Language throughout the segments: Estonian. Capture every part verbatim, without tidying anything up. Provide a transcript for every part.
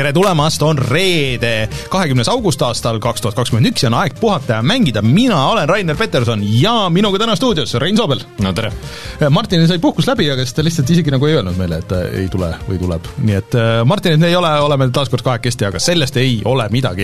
tere tulemast, on reede, kahekümnes august aastal kaks tuhat kakskümmend üks ja on aeg puhata ja mängida. Mina olen Rainer Peterson ja minuga täna stuudios Rein Soobel. No tere. Martin sai puhkus läbi, aga ta lihtsalt isegi nagu ei öelnud meile, et ei tule või tuleb. Nii et Martinit ei ole, oleme taaskord kahekesti, aga sellest ei ole midagi.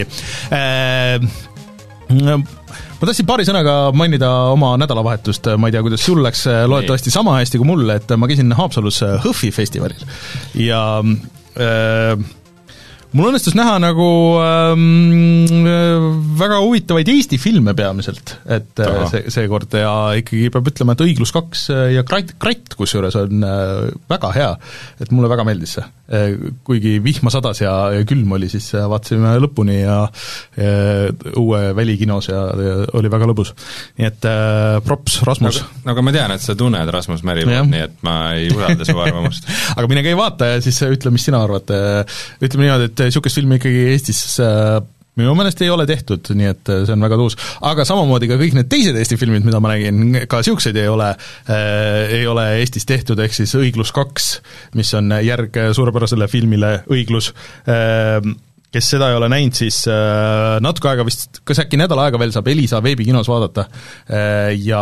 Ma tahtsin paari sõnaga mainida oma nädalavahetust, ma ei tea, kuidas sul läks, loodetavasti sama hästi kui mulle, et ma käisin Haapsalus Hõhvi festivalil ja äh, mul õnnestus näha nagu ähm, väga huvitavaid Eesti filme peamiselt, et Aha. see, seekord ja ikkagi peab ütlema, et Õiglus kaks ja Kratt, Kratt kusjuures on äh, väga hea, et mulle väga meeldis see. Kuigi vihma sadas ja, ja külm oli, siis vaatasime lõpuni ja, ja uue välikinos ja, ja oli väga lõbus. Nii et äh, props, Rasmus. Nagu, nagu ma tean, et sa tunned Rasmus Märivood, nii et ma ei usalda su arvamust. Aga mine käi vaata ja siis ütle, mis sina arvad. Ütleme niimoodi, et niisugust filmi ikkagi Eestis äh, minu meelest ei ole tehtud, nii et see on väga tuus. Aga samamoodi ka kõik need teised Eesti filmid, mida ma nägin, ka siukseid ei ole, äh, ei ole Eestis tehtud, ehk siis Õiglus kaks, mis on järg suurepärasele filmile Õiglus. Äh, kes seda ei ole näinud, siis äh, natuke aega vist, kas äkki nädal aega veel saab Elisa veebikinos vaadata äh, ja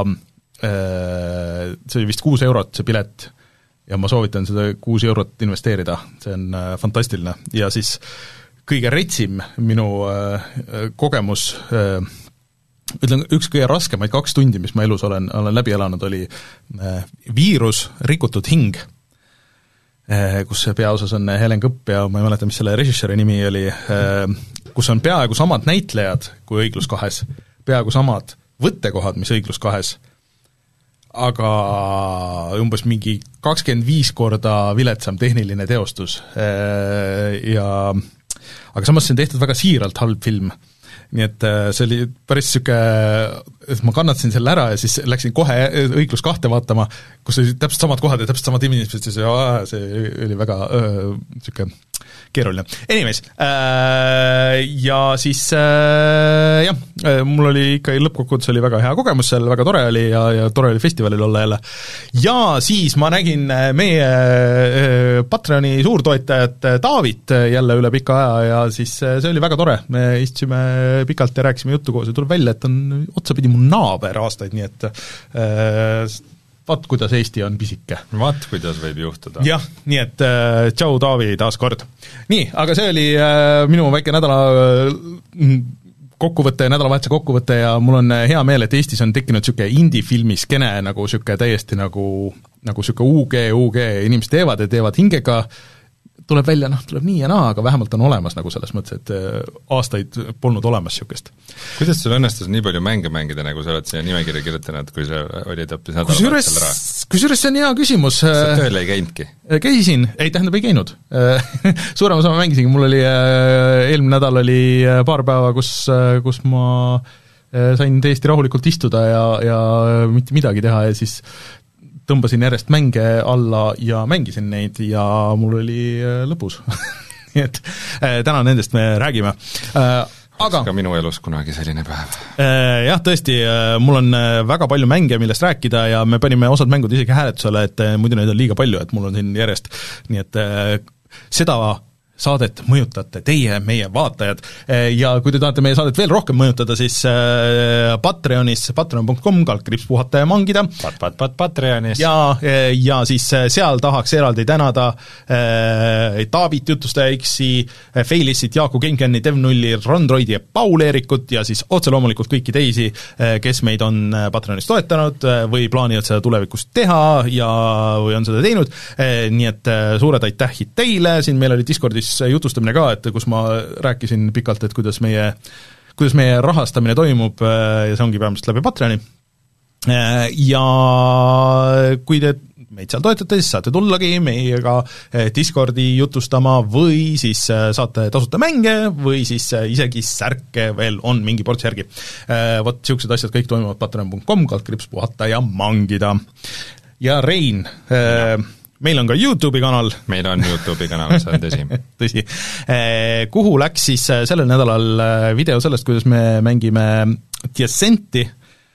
äh, see oli vist kuus eurot see pilet ja ma soovitan seda kuus eurot investeerida, see on äh, fantastiline ja siis kõige retsim minu äh, kogemus, äh, ütlen, üks kõige raskemaid kaks tundi, mis ma elus olen, olen läbi elanud, oli äh, Viirus, rikutud hing, äh, kus peaosas on Helen Kõpp ja ma ei mäleta, mis selle režissööri nimi oli, äh, kus on peaaegu samad näitlejad kui Õiglus kahes, peaaegu samad võttekohad, mis Õiglus kahes, aga umbes mingi kakskümmend viis korda viletsam tehniline teostus ja aga samas see on tehtud väga siiralt halb film, nii et see oli päris siuke, et ma kannatasin selle ära ja siis läksin kohe Õiglus kahte vaatama, kus oli täpselt samad kohad ja täpselt samad inimesed, see oli väga öö, siuke keeruline. Anyways, äh, ja siis äh, jah, mul oli ikka lõppkokkuvõttes oli väga hea kogemus seal, väga tore oli ja, ja tore oli festivalil olla jälle. Ja siis ma nägin meie äh, Patreoni suurtoetajat Taavit jälle üle pika aja ja siis äh, see oli väga tore. Me istusime pikalt ja rääkisime juttu koos ja tuleb välja, et on otsapidi mu naaber aastaid, nii et äh, vaat, kuidas Eesti on pisike. Vaat, kuidas võib juhtuda. Jah, nii et äh, tšau Taavi taas kord. Nii, aga see oli äh, minu väike nädala äh, kokkuvõte, nädalavahetuse kokkuvõte ja mul on hea meel, et Eestis on tekkinud niisugune indie-filmiskene nagu niisugune täiesti nagu, nagu niisugune U G, U G, inimesed teevad ja teevad hingega, tuleb välja, noh, tuleb nii ja naa, aga vähemalt on olemas nagu selles mõttes, et aastaid polnud olemas niisugust. Kuidas sul õnnestus nii palju mänge mängida, nagu sa oled siia nimekirja kirjutanud, kui sa olid hoopis nädalavahetusel ära? Kusjuures see on hea küsimus. Sa tööl ei käinudki? Käisin, ei tähendab ei käinud. Suurem osa ma mängisingi, mul oli eelmine nädal oli paar päeva, kus, kus ma sain täiesti rahulikult istuda ja, ja mitte midagi teha ja siis tõmbasin järjest mänge alla ja mängisin neid ja mul oli lõbus. Nii et täna nendest me räägime. Aga ka minu elus kunagi selline päev. Jah, tõesti, mul on väga palju mänge, millest rääkida ja me panime osad mängud isegi hääletusele, et muidu neid on liiga palju, et mul on siin järjest, nii et seda saadet mõjutate teie, meie vaatajad ja kui te tahate meie saadet veel rohkem mõjutada, siis Patreonis, patreon punkt com, kaldkriips puhata ja mangida pat, pat, pat, Patreonis ja, ja siis seal tahaks eraldi tänada äh, Taavit, Jutustaja X-i, Feilissit, Jaaku Genkenni, Devnulli, Rondroidi ja Paul Eerikut ja siis otse loomulikult kõiki teisi, kes meid on Patreonis toetanud või plaanivad seda tulevikus teha ja või on seda teinud, nii et suured aitähid teile, siin meil oli Discordis jutustamine ka, et kus ma rääkisin pikalt, et kuidas meie, kuidas meie rahastamine toimub ja see ongi peamiselt läbi Patreoni. Ja kui te meid seal toetate, siis saate tullagi meiega Discordi jutustama või siis saate tasuta mänge või siis isegi särke veel on mingi ports järgi. Vot siuksed asjad kõik toimuvad patreon punkt com, kaldkriips puhata ja mangida. Ja Rein, ja. Meil on ka YouTube'i kanal. Meil on YouTube'i kanal, see on tõsi. tõsi. Kuhu läks siis sellel nädalal video sellest, kuidas me mängime Descenti.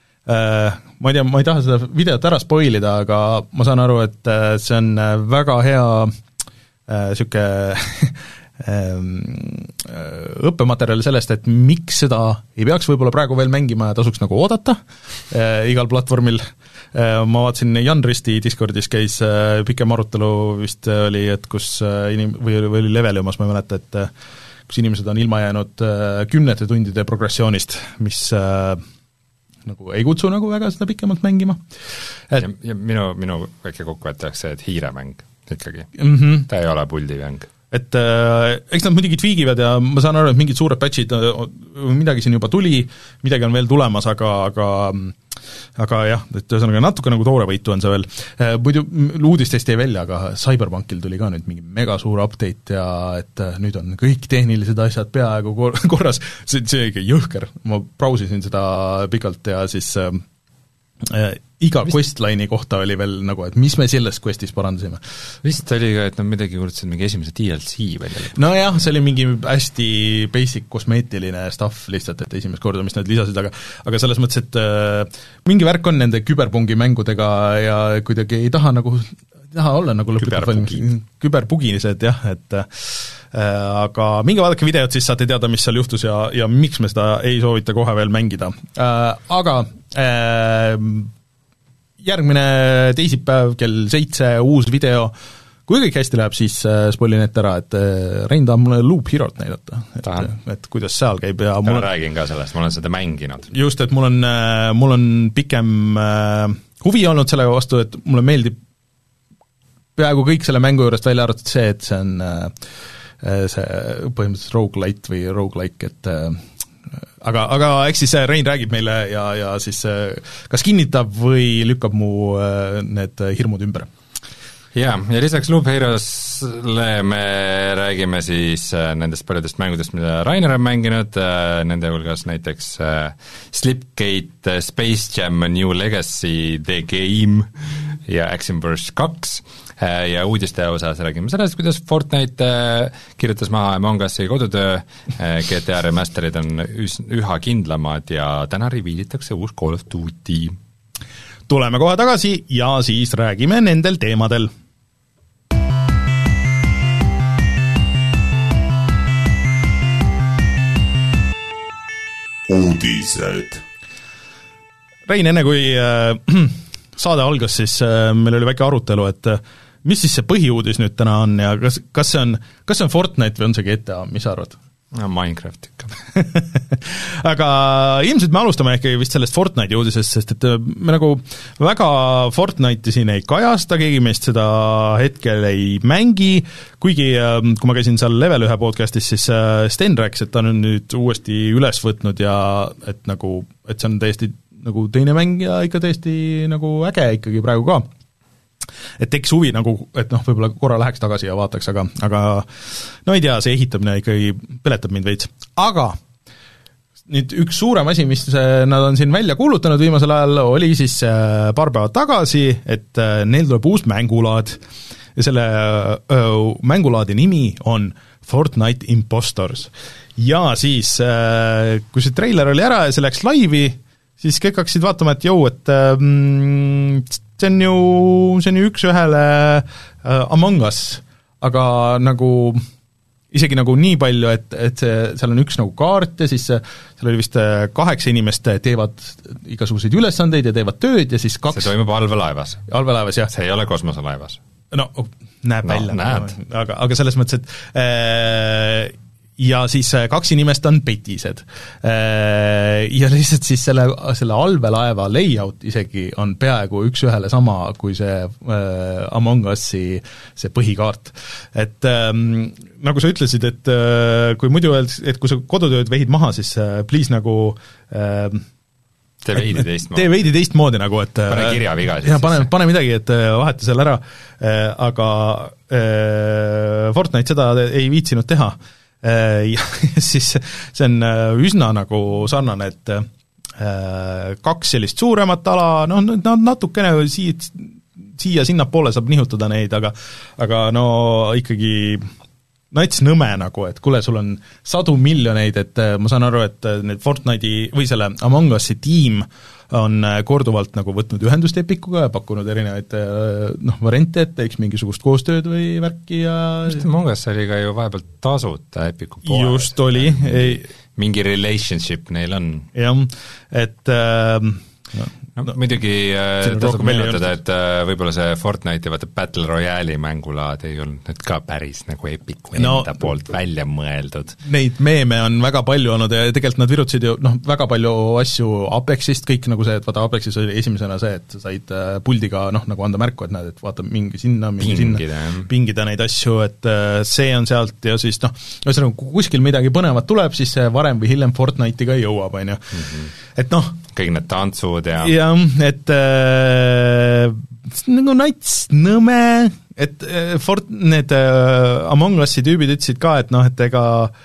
Ma ei tea, ma ei taha seda videot ära spoilida, aga ma saan aru, et see on väga hea siuke õppematerjali sellest, et miks seda ei peaks võib-olla praegu veel mängima ja tasuks nagu oodata äh, igal platvormil. Äh, ma vaatasin, Jan Risti Discordis käis äh, pikem arutelu vist oli, et kus äh, inim-, või, või oli Leveliumas, ma ei mäleta, et äh, kus inimesed on ilma jäänud äh, kümnete tundide progressioonist, mis äh, nagu ei kutsu nagu väga seda pikemalt mängima. Et ja, ja minu, minu väike kokkuvõte oleks see, et hiiremäng ikkagi mm. -hmm. Ta ei ole puldimäng. Et äh, eks nad muidugi tweagivad ja ma saan aru, et mingid suured patchid, midagi siin juba tuli, midagi on veel tulemas, aga, aga aga jah, et ühesõnaga natuke nagu toorevõitu on see veel. Muidu uudistest jäi välja, aga Cyberpunkil tuli ka nüüd mingi mega suur update ja et nüüd on kõik tehnilised asjad peaaegu korras, see, see ikka jõhker, ma brausisin seda pikalt ja siis äh, iga vist... questline'i kohta oli veel nagu, et mis me selles questis parandasime. Vist oli ka, et nad midagi kuulutasid mingi esimese D L C välja. No jah, see oli mingi hästi basic kosmeetiline stuff lihtsalt, et esimest korda, mis nad lisasid, aga aga selles mõttes, et äh, mingi värk on nende küberpungi mängudega ja kuidagi ei taha nagu, taha olla nagu lõputult küberpuginised, jah, et äh, aga minge vaadake videot, siis saate teada, mis seal juhtus ja, ja miks me seda ei soovita kohe veel mängida. Äh, aga äh, järgmine teisipäev kell seitse uus video, kui kõik hästi läheb, siis äh, spoilin ette ära, et äh, Rein tahab mulle Loop Herot näidata, et, et kuidas seal käib ja ma räägin ka sellest, ma olen seda mänginud. Just, et mul on, äh, mul on pikem äh, huvi olnud selle vastu, et mulle meeldib peaaegu kõik selle mängu juurest välja arvatud see, et see on äh, see põhimõtteliselt roguelite või roguelike, et äh, aga, aga eks siis Rein räägib meile ja, ja siis kas kinnitab või lükkab mu need hirmud ümber. Jaa, ja lisaks Loop Heros'le me räägime siis nendest paljudest mängudest, mida Rainer on mänginud, nende hulgas näiteks Slipgate, Space Jam, New Legacy, The Game ja Action Verge kaks, ja uudiste osas räägime sellest, kuidas Fortnite kirjutas maha Among Us'i kodutöö, G T A remasterid on üs, üha kindlamad ja täna reviilitakse uus Call of Duty. Tuleme kohe tagasi ja siis räägime nendel teemadel. Uudised. Rein, enne kui äh, saade algas, siis äh, meil oli väike arutelu, et äh, mis siis see põhiuudis nüüd täna on ja kas, kas see on, kas see on Fortnite või on see G T A, mis sa arvad? No Minecraft ikka. Aga ilmselt me alustame ikkagi vist sellest Fortnite'i uudisest, sest et me nagu väga Fortnite'i siin ei kajasta, keegi meist seda hetkel ei mängi, kuigi kui ma käisin seal Level ühe podcastis, siis Sten rääkis, et ta on nüüd uuesti üles võtnud ja et nagu, et see on täiesti nagu teine mäng ja ikka täiesti nagu äge ikkagi praegu ka. Et tekkis huvi nagu, et noh, võib-olla korra läheks tagasi ja vaataks, aga, aga no ei tea, see ehitamine ikkagi peletab mind veits. Aga nüüd üks suurem asi, mis nad on siin välja kuulutanud viimasel ajal, oli siis paar päeva tagasi, et neil tuleb uus mängulaad ja selle mängulaadi nimi on Fortnite Impostors. Ja siis, kui see treiler oli ära ja see läks laivi, siis kõik hakkasid vaatama, et jõu, et mm, see on ju, see on ju üks ühele uh, Among Us, aga nagu isegi nagu nii palju, et, et see, seal on üks nagu kaart ja siis seal oli vist kaheksa inimest teevad igasuguseid ülesandeid ja teevad tööd ja siis kaks see toimub allveelaevas. Allveelaevas, jah. See ei ole kosmoselaevas. No, näeb no, välja. Näed. Aga, aga selles mõttes, et äh, ja siis kaks inimest on petised. Ja lihtsalt siis selle, selle allveelaeva layout isegi on peaaegu üks ühele sama kui see äh, Among Us'i see põhikaart. Et ähm, nagu sa ütlesid, et äh, kui muidu öeldes, et kui sa kodutööd vehid maha, siis äh, please nagu äh, tee veidi teistmoodi. Tee veidi teistmoodi nagu, et pane kirjaviga siis. Ja pane, pane midagi, et vaheta seal ära, aga äh, Fortnite seda ei viitsinud teha. Ja siis see on üsna nagu sarnane, et kaks sellist suuremat ala, noh, nad natukene siit, siia sinna poole saab nihutada neid, aga aga no ikkagi nats nõme nagu, et kuule, sul on sadu miljoneid, et ma saan aru, et need Fortnite'i või selle Among Us'i tiim on korduvalt nagu võtnud ühendust Epikuga ja pakkunud erinevaid noh, variante, et teeks mingisugust koostööd või värki ja just Among Us oli ka ju vahepeal tasuta Epiku poole. Just oli. Ei... mingi relationship neil on. Jah, et äh, no, no, no muidugi äh, tasub meenutada, et äh, võib-olla see Fortnite ja vaata Battle Royale'i mängulaad ei olnud nüüd ka päris nagu Epiku no, enda poolt välja mõeldud. Neid meeme on väga palju olnud ja tegelikult nad virutasid ju noh, väga palju asju Apexist, kõik nagu see, et vaata Apexis oli esimesena see, et sa said äh, puldiga noh, nagu anda märku, et näed, et vaata mingi sinna, mingi pingida, sinna, pingida neid asju, et äh, see on sealt ja siis noh, ühesõnaga kui kuskil midagi põnevat tuleb, siis see varem või hiljem Fortnite'iga jõuab, on ju. Mm-hmm. Et noh, kõik need tantsud ja jah, et äh, nagu nats, nõme, et äh, Fort-, need äh, Among Us'i tüübid ütlesid ka, et noh, et ega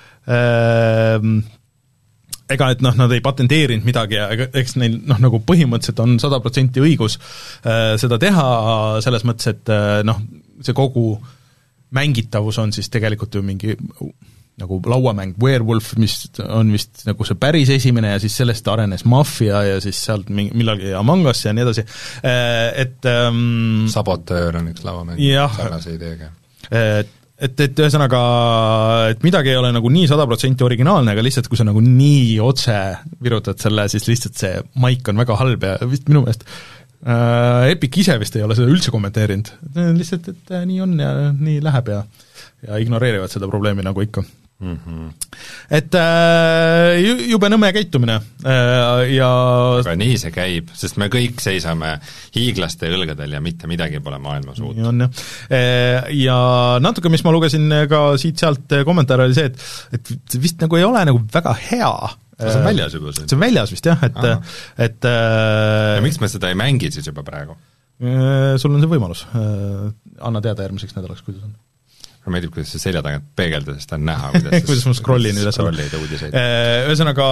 äh, ega et noh, nad ei patenteerinud midagi ja ega, eks neil noh, nagu põhimõtteliselt on sada protsenti õigus äh, seda teha, selles mõttes, et äh, noh, see kogu mängitavus on siis tegelikult ju mingi nagu lauamäng Werewolf, mis on vist nagu see päris esimene ja siis sellest arenes Mafia ja siis sealt millalgi Among Us ja nii edasi, et ähm, Sabotöör on üks lauamäng sarnase ideega. Et, et, et ühesõnaga, et midagi ei ole nagu nii sada protsenti originaalne, aga lihtsalt kui sa nagu nii otse virutad selle, siis lihtsalt see maik on väga halb ja vist minu meelest äh, Epic ise vist ei ole seda üldse kommenteerinud, lihtsalt, et nii on ja nii läheb ja, ja ignoreerivad seda probleemi nagu ikka. Mm-hmm. Et äh, jube nõme käitumine äh, ja aga nii see käib, sest me kõik seisame hiiglaste õlgadel ja mitte midagi pole maailmas uut. On, jah. Ja natuke, mis ma lugesin ka siit-sealt kommentaare, oli see, et, et vist nagu ei ole nagu väga hea. See on väljas juba? See on väljas vist, jah, et, et äh, ja miks me seda ei mängi siis juba praegu? Sul on see võimalus. Anna teada järgmiseks nädalaks, kuidas on. Ma meeldib, kuidas see selja tagant peegelda, sest ta on näha, kuidas, kuidas ma scrollin üles. Ühesõnaga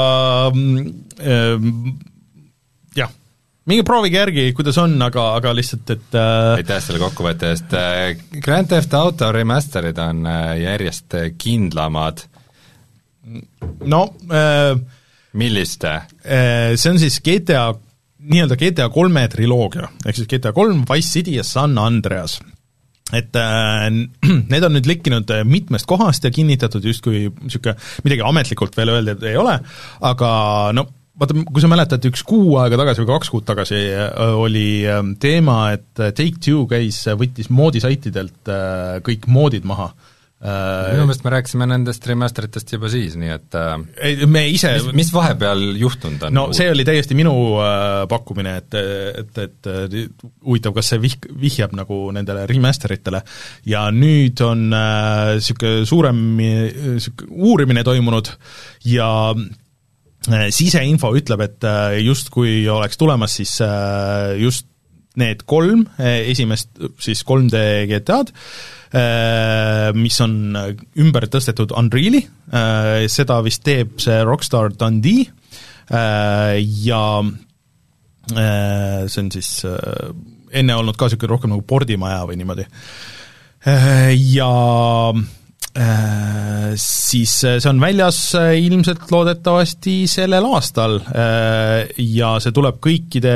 jah, mingi proovige järgi, kuidas on, aga, aga lihtsalt, et aitäh selle kokkuvõtte eest. Grand Theft Auto remasterid on järjest kindlamad. No äh, milliste? See on siis G T A, nii-öelda G T A kolme triloogia, ehk siis G T A kolm, Vice City ja San Andreas. Et äh, need on nüüd lekkinud mitmest kohast ja kinnitatud justkui niisugune, midagi ametlikult veel öeldud ei ole, aga no vaata, kui sa mäletad, üks kuu aega tagasi või kaks kuud tagasi oli teema, et Take-Two käis, võttis moodisaitidelt kõik moodid maha. Minu meelest me rääkisime nendest remasteritest juba siis, nii et ei, me ise mis, mis vahepeal juhtunud on? No see oli täiesti minu äh, pakkumine, et, et, et, et huvitav, kas see vih-, vihjab nagu nendele remasteritele ja nüüd on niisugune äh, suurem siuke uurimine toimunud ja äh, siseinfo ütleb, et äh, just kui oleks tulemas, siis äh, just need kolm, esimest siis kolm D G T A-d, mis on ümber tõstetud Unreali, seda vist teeb see Rockstar Dundee ja see on siis enne olnud ka niisugune rohkem nagu pordimaja või niimoodi. Ja siis see on väljas ilmselt loodetavasti sellel aastal ja see tuleb kõikide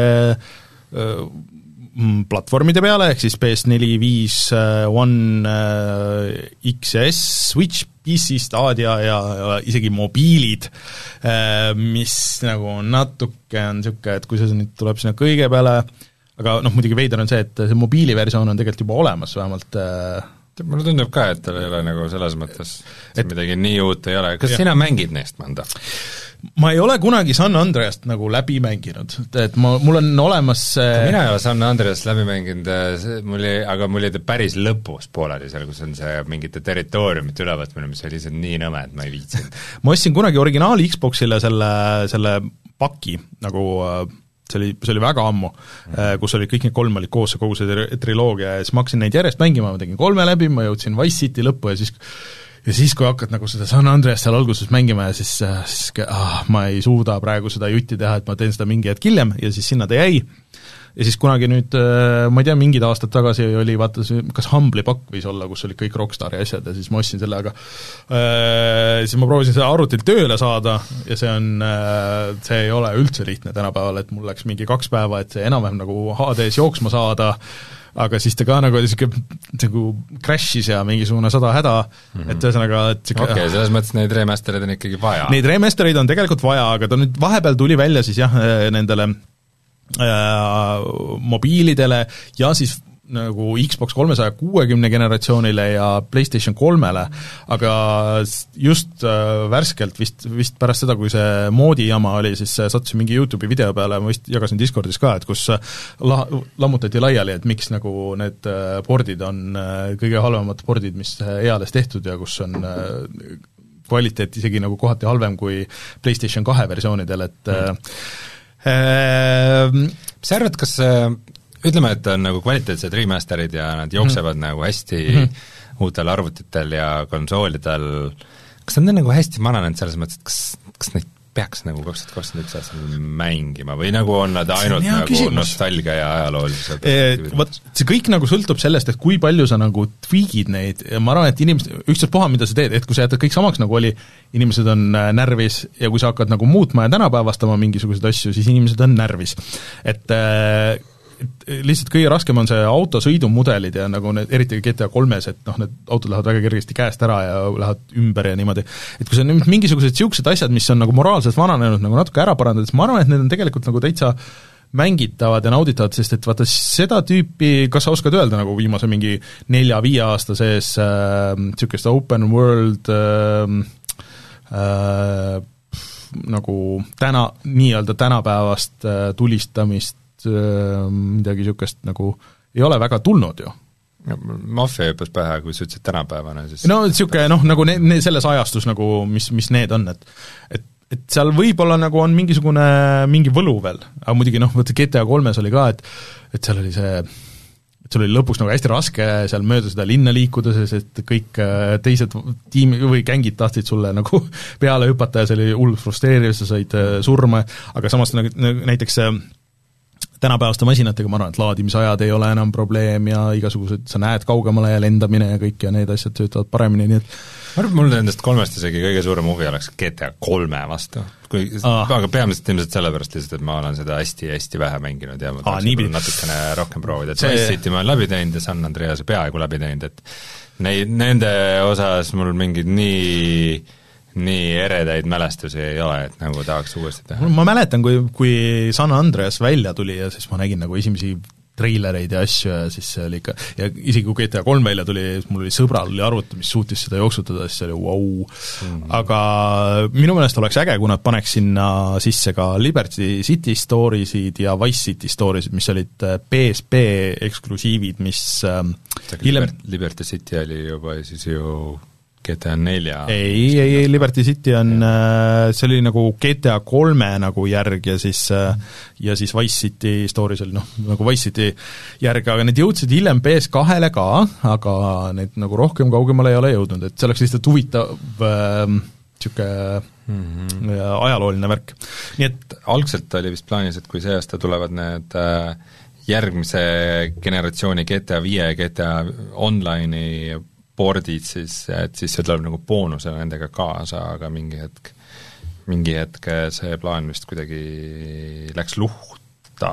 platvormide peale, ehk siis P S neli, viis, One, X S, Switch, P C, Stadia ja, ja isegi mobiilid, mis nagu natuke on niisugune, et kui see nüüd tuleb sinna kõige peale, aga noh, muidugi veider on see, et see mobiiliversioon on tegelikult juba olemas, vähemalt mulle tundub ka, et tal ei ole nagu selles mõttes et midagi nii uut ei ole. Kas jah. Sina mängid neist mõnda? Ma ei ole kunagi San Andreast nagu läbi mänginud, et ma, mul on olemas see... mina ei ole San Andreast läbi mänginud, mul ei, aga mul oli päris lõpus pooleli seal, kus on see mingite territooriumite ülevõtmine, mis oli lihtsalt nii nõme, et ma ei viitsinud. Ma ostsin kunagi originaali Xboxile selle, selle paki, nagu see oli, see oli väga ammu mm., kus olid kõik need kolm olid koos, kogu see triloogia ja siis ma hakkasin neid järjest mängima, ma tegin kolme läbi, ma jõudsin Vice City lõppu ja siis ja siis, kui hakkad nagu seda San Andreas seal alguses mängima ja siis, siis ah, ma ei suuda praegu seda jutti teha, et ma teen seda mingi hetk hiljem ja siis sinna ta jäi. ja siis kunagi nüüd, ma ei tea, mingid aastad tagasi oli vaata see, kas Humble'i pakk võis olla, kus oli kõik Rockstari asjad ja siis ma ostsin selle, aga äh, siis ma proovisin seda arvutit tööle saada ja see on äh,, see ei ole üldse lihtne tänapäeval, et mul läks mingi kaks päeva, et see enam-vähem nagu H D-s jooksma saada, aga siis ta ka nagu oli siuke nagu crash'is ja mingisugune sada häda mm, -hmm. et ühesõnaga et siuke okei okay,, selles mõttes neid remastereid on ikkagi vaja. Neid remastereid on tegelikult vaja, aga ta nüüd vahepeal tuli välja siis jah, nendele äh, mobiilidele ja siis nagu Xbox kolmesaja kuuekümne generatsioonile ja PlayStation kolmele, aga just äh, värskelt vist, vist pärast seda, kui see moodi jama oli, siis sattusin mingi YouTube'i video peale, ma vist jagasin Discordis ka, et kus la, lammutati laiali, et miks nagu need pordid on kõige halvemad pordid, mis eales tehtud ja kus on kvaliteet isegi nagu kohati halvem kui PlayStation kahe versioonidel, et mm. äh, mis sa arvad, kas ütleme, et on nagu kvaliteetsed remasterid ja nad jooksevad mm. nagu hästi mm -hmm. uutel arvutitel ja konsoolidel, kas nad on nagu hästi mananenud selles mõttes, et kas, kas neid peaks nagu kaks tuhat kakskümmend üks aastal mängima või nagu on nad ainult nagu küsimus. Nostalgia ja ajaloolised e,? Vot see kõik nagu sõltub sellest, et kui palju sa nagu tweakid neid ja ma arvan, et inimesed, ükstapuha, mida sa teed, et kui sa jätad kõik samaks, nagu oli, inimesed on närvis ja kui sa hakkad nagu muutma ja tänapäevastama mingisuguseid asju, siis inimesed on närvis. Et äh, et lihtsalt kõige raskem on see autosõidumudelid ja nagu need, eriti G T A kolmes, et noh, need autod lähevad väga kergesti käest ära ja lähevad ümber ja niimoodi. Et kui see on mingisugused siuksed asjad, mis on nagu moraalselt vananenud, nagu natuke ära parandada, siis ma arvan, et need on tegelikult nagu täitsa mängitavad ja nauditavad, sest et vaata seda tüüpi, kas sa oskad öelda nagu viimase mingi nelja-viie aasta sees äh, siukest open world äh, äh, nagu täna, nii-öelda tänapäevast äh, tulistamist midagi niisugust nagu ei ole väga tulnud ju. Mafia hüppas pähe, kui sa ütlesid tänapäevane, siis no niisugune noh, nagu ne, ne, selles ajastus nagu, mis, mis need on, et et, et seal võib-olla nagu on mingisugune mingi võlu veel, aga muidugi noh, võtta G T A kolmes oli ka, et et seal oli see et sul oli lõpuks nagu hästi raske seal mööda seda linna liikuda, sest et kõik teised tiimi või gängid tahtsid sulle nagu peale hüpata ja see oli hull frustreeriv, sa said surma, aga samas nagu, näiteks tänapäevaste masinatega ma arvan, et laadimisajad ei ole enam probleem ja igasugused, sa näed kaugemale ja lendamine ja kõik ja need asjad töötavad paremini, nii et ma arvan, mul nendest kolmest isegi kõige suurem huvi oleks G T A kolme vastu, kui, aga peamiselt ilmselt sellepärast lihtsalt, et ma olen seda hästi-hästi vähe mänginud ja ma tahaks natukene rohkem proovida, et see... Vice City ma olen läbi teinud ja San Andrease peaaegu läbi teinud, et neid, nende osas mul mingid nii nii eredaid mälestusi ei ole, et nagu tahaks uuesti teha. Ma mäletan, kui, kui San Andreas välja tuli ja siis ma nägin nagu esimesi treilereid ja asju ja siis see oli ikka, ja isegi kui G T A kolm välja tuli, mul oli sõbral oli arvuti, mis suutis seda jooksutada, siis see oli vau wow. mm. aga minu meelest oleks äge, kui nad paneks sinna sisse ka Liberty City Storiesid ja Vice City Storiesid, mis olid P S P eksklusiivid, mis hiljem Liberty City oli juba siis ju G T A nelja ei, ei, ei, Liberty City on, see oli nagu G T A kolme nagu järg ja siis ja siis Vice City Stories oli noh, nagu Vice City järg, aga need jõudsid hiljem P S kahele ka, aga need nagu rohkem kaugemale ei ole jõudnud, et see oleks lihtsalt huvitav niisugune mm -hmm. ajalooline värk. Nii et algselt oli vist plaanis, et kui see aasta tulevad need järgmise generatsiooni G T A viie ja G T A Online'i boardid, siis, et siis see tuleb nagu boonusena nendega kaasa, aga mingi hetk, mingi hetk see plaan vist kuidagi läks luhta.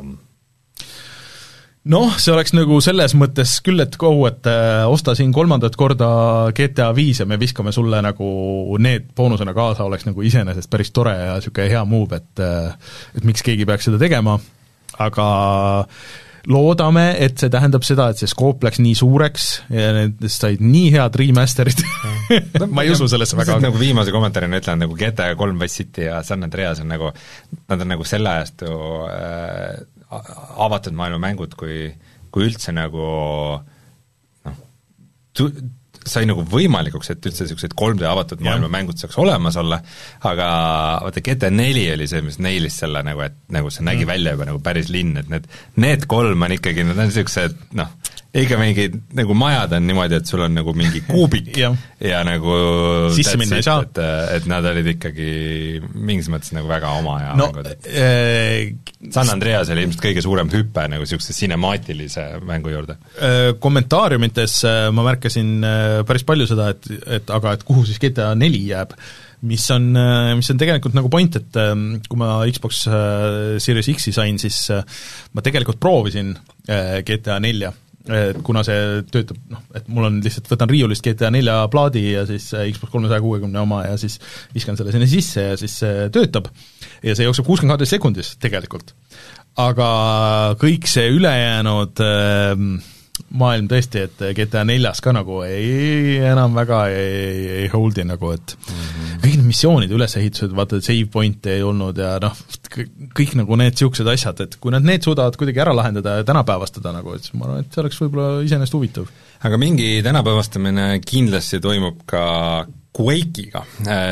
Noh, see oleks nagu selles mõttes küll, et kohu, et osta siin kolmandat korda G T A viis ja me viskame sulle nagu need boonusena kaasa, oleks nagu iseenesest päris tore ja niisugune hea move, et et miks keegi peaks seda tegema, aga loodame, et see tähendab seda, et see skoop läks nii suureks ja need said nii head remasterid ma ei usu sellesse väga. Nagu viimase kommentaarina ütlen, nagu G T A kolm Vice City ja San Andreas on nagu, nad on nagu selle ajast ju äh, avatud maailma mängud, kui, kui üldse nagu noh, tu-, sai nagu võimalikuks, et üldse niisugused kolm D avatud ja. maailma mängud saaks olemas olla, aga vaata G T A neli oli see, mis neilis selle nagu, et nagu see nägi mm. välja juba nagu päris linn, et need, need kolm on ikkagi, need on niisugused noh, ikka mingi, nagu majad on niimoodi, et sul on nagu mingi kuubik ja. ja nagu sisse minna ei saa. Et, et nad olid ikkagi mingis mõttes nagu väga oma ja no, mängud, et äh, San Andreas oli ilmselt kõige suurem hüpe nagu niisuguse sinemaatilise mängu juurde. Kommentaariumites ma märkasin päris palju seda, et, et aga et kuhu siis G T A neli jääb, mis on, mis on tegelikult nagu point, et kui ma Xbox Series X-i sain, siis ma tegelikult proovisin G T A nelja, et kuna see töötab, noh, et mul on lihtsalt, võtan riiulist G T A nelja plaadi ja siis Xbox kolmesaja kuuekümne oma ja siis viskan selle sinna sisse ja siis see töötab ja see jookseb kuuskümmend kaheteist sekundis tegelikult. Aga kõik see ülejäänud äh, maailm tõesti, et G T A neljas ka nagu ei, enam väga ei, ei holdi nagu, et mm-hmm. kõik need missioonid, ülesehitused, vaata, save point'e ei olnud ja noh, kõik nagu need niisugused asjad, et kui nad need suudavad kuidagi ära lahendada ja tänapäevastada nagu, et ma arvan, et see oleks võib-olla iseenesest huvitav. Aga mingi tänapäevastamine kindlasti toimub ka Quake'iga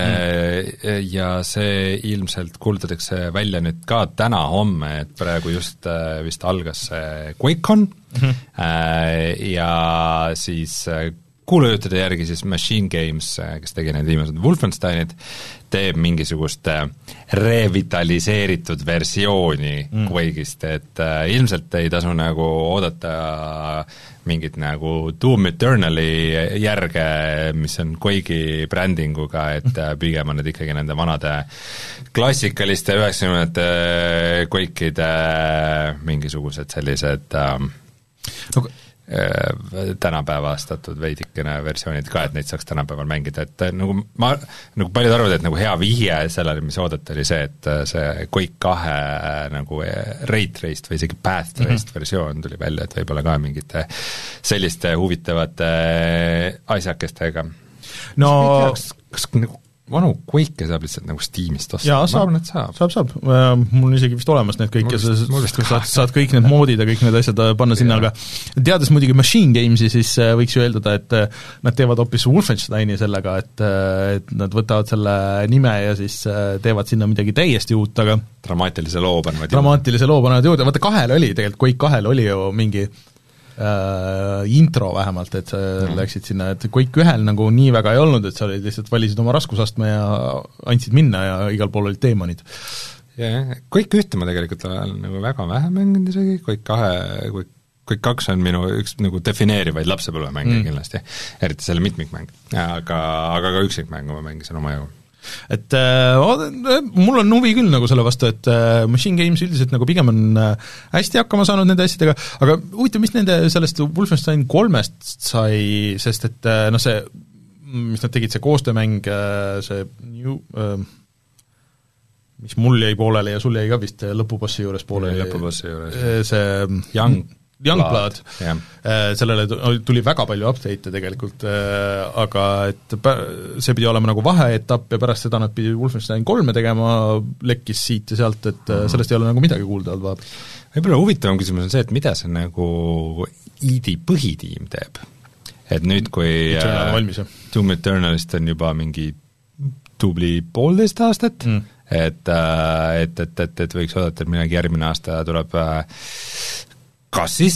mm. ja see ilmselt kuulutatakse välja nüüd ka täna-homme, et praegu just vist algas see QuakeCon mm-hmm. ja siis kuulujutude järgi siis Machine Games, kes tegi need viimased Wolfensteinid, teeb mingisugust revitaliseeritud versiooni mm. Quake'ist, et ilmselt ei tasu nagu oodata mingit nagu Doom Eternali järge, mis on Quake'i brändinguga, et pigem on need ikkagi nende vanade klassikaliste üheksakümnendate Quake'ide mingisugused sellised ähm, no, tänapäevastatud veidikene versioonid ka, et neid saaks tänapäeval mängida, et nagu ma, nagu paljud arvad, et nagu hea vihje sellele, mis oodata, oli see, et see Quake kahe nagu rate-raced või isegi path-raced mm-hmm. versioon tuli välja, et võib-olla ka mingite selliste huvitavate asjakestega. No kas, kas nagu vanu Quake'e saab lihtsalt nagu Steamist osta? Jaa, saab, saab, saab, saab. Mul on isegi vist olemas need kõik ja sa saad, saad kõik need moodid ja kõik need asjad panna sinna, aga teades muidugi Machine Games'i, siis võiks ju eeldada, et nad teevad hoopis Wolfensteini sellega, et, et nad võtavad selle nime ja siis teevad sinna midagi täiesti uut, aga dramaatilise loo panevad dramaatilise loo panevad juurde, vaata kahel oli, tegelikult Quake kahel oli ju mingi Uh, intro vähemalt, et sa mm. läksid sinna, et Quake ühel nagu nii väga ei olnud, et sa olid lihtsalt valisid oma raskusastme ja andsid minna ja igal pool olid teemonid. jah, Quake ühte ma tegelikult olen nagu väga vähe mänginud isegi, Quake kahe, Quake, Quake kaks on minu üks nagu defineerivaid lapsepõlvemänge mm. kindlasti, eriti selle mitmikmäng, aga, aga ka üksikmängu ma mängisin oma jõu. Et äh, mul on huvi küll nagu selle vastu, et äh, Machine Games üldiselt nagu pigem on äh, hästi hakkama saanud nende asjadega, aga huvitav, mis nende sellest Wolfenstein kolmest sai, sest et äh, noh, see, mis nad tegid, see koostöömäng, äh, see New, äh, mis mul jäi pooleli ja sul jäi ka vist lõpubossi juures pooleli, lõpubossi juures, see Young Youngblood, yeah. sellele tuli väga palju update'e tegelikult, aga et see pidi olema nagu vaheetapp ja pärast seda nad pidi Wolfenstein kolme tegema, lekkis siit ja sealt, et mm-hmm. sellest ei ole nagu midagi kuulda olnud vahepeal. Võib-olla huvitavam küsimus on see, et mida see nagu I D põhitiim teeb. Et nüüd, kui valmis, Doom Eternalist on juba mingi tubli poolteist aastat, mm. et, et, et, et, et võiks oodata, et midagi järgmine aasta tuleb kas siis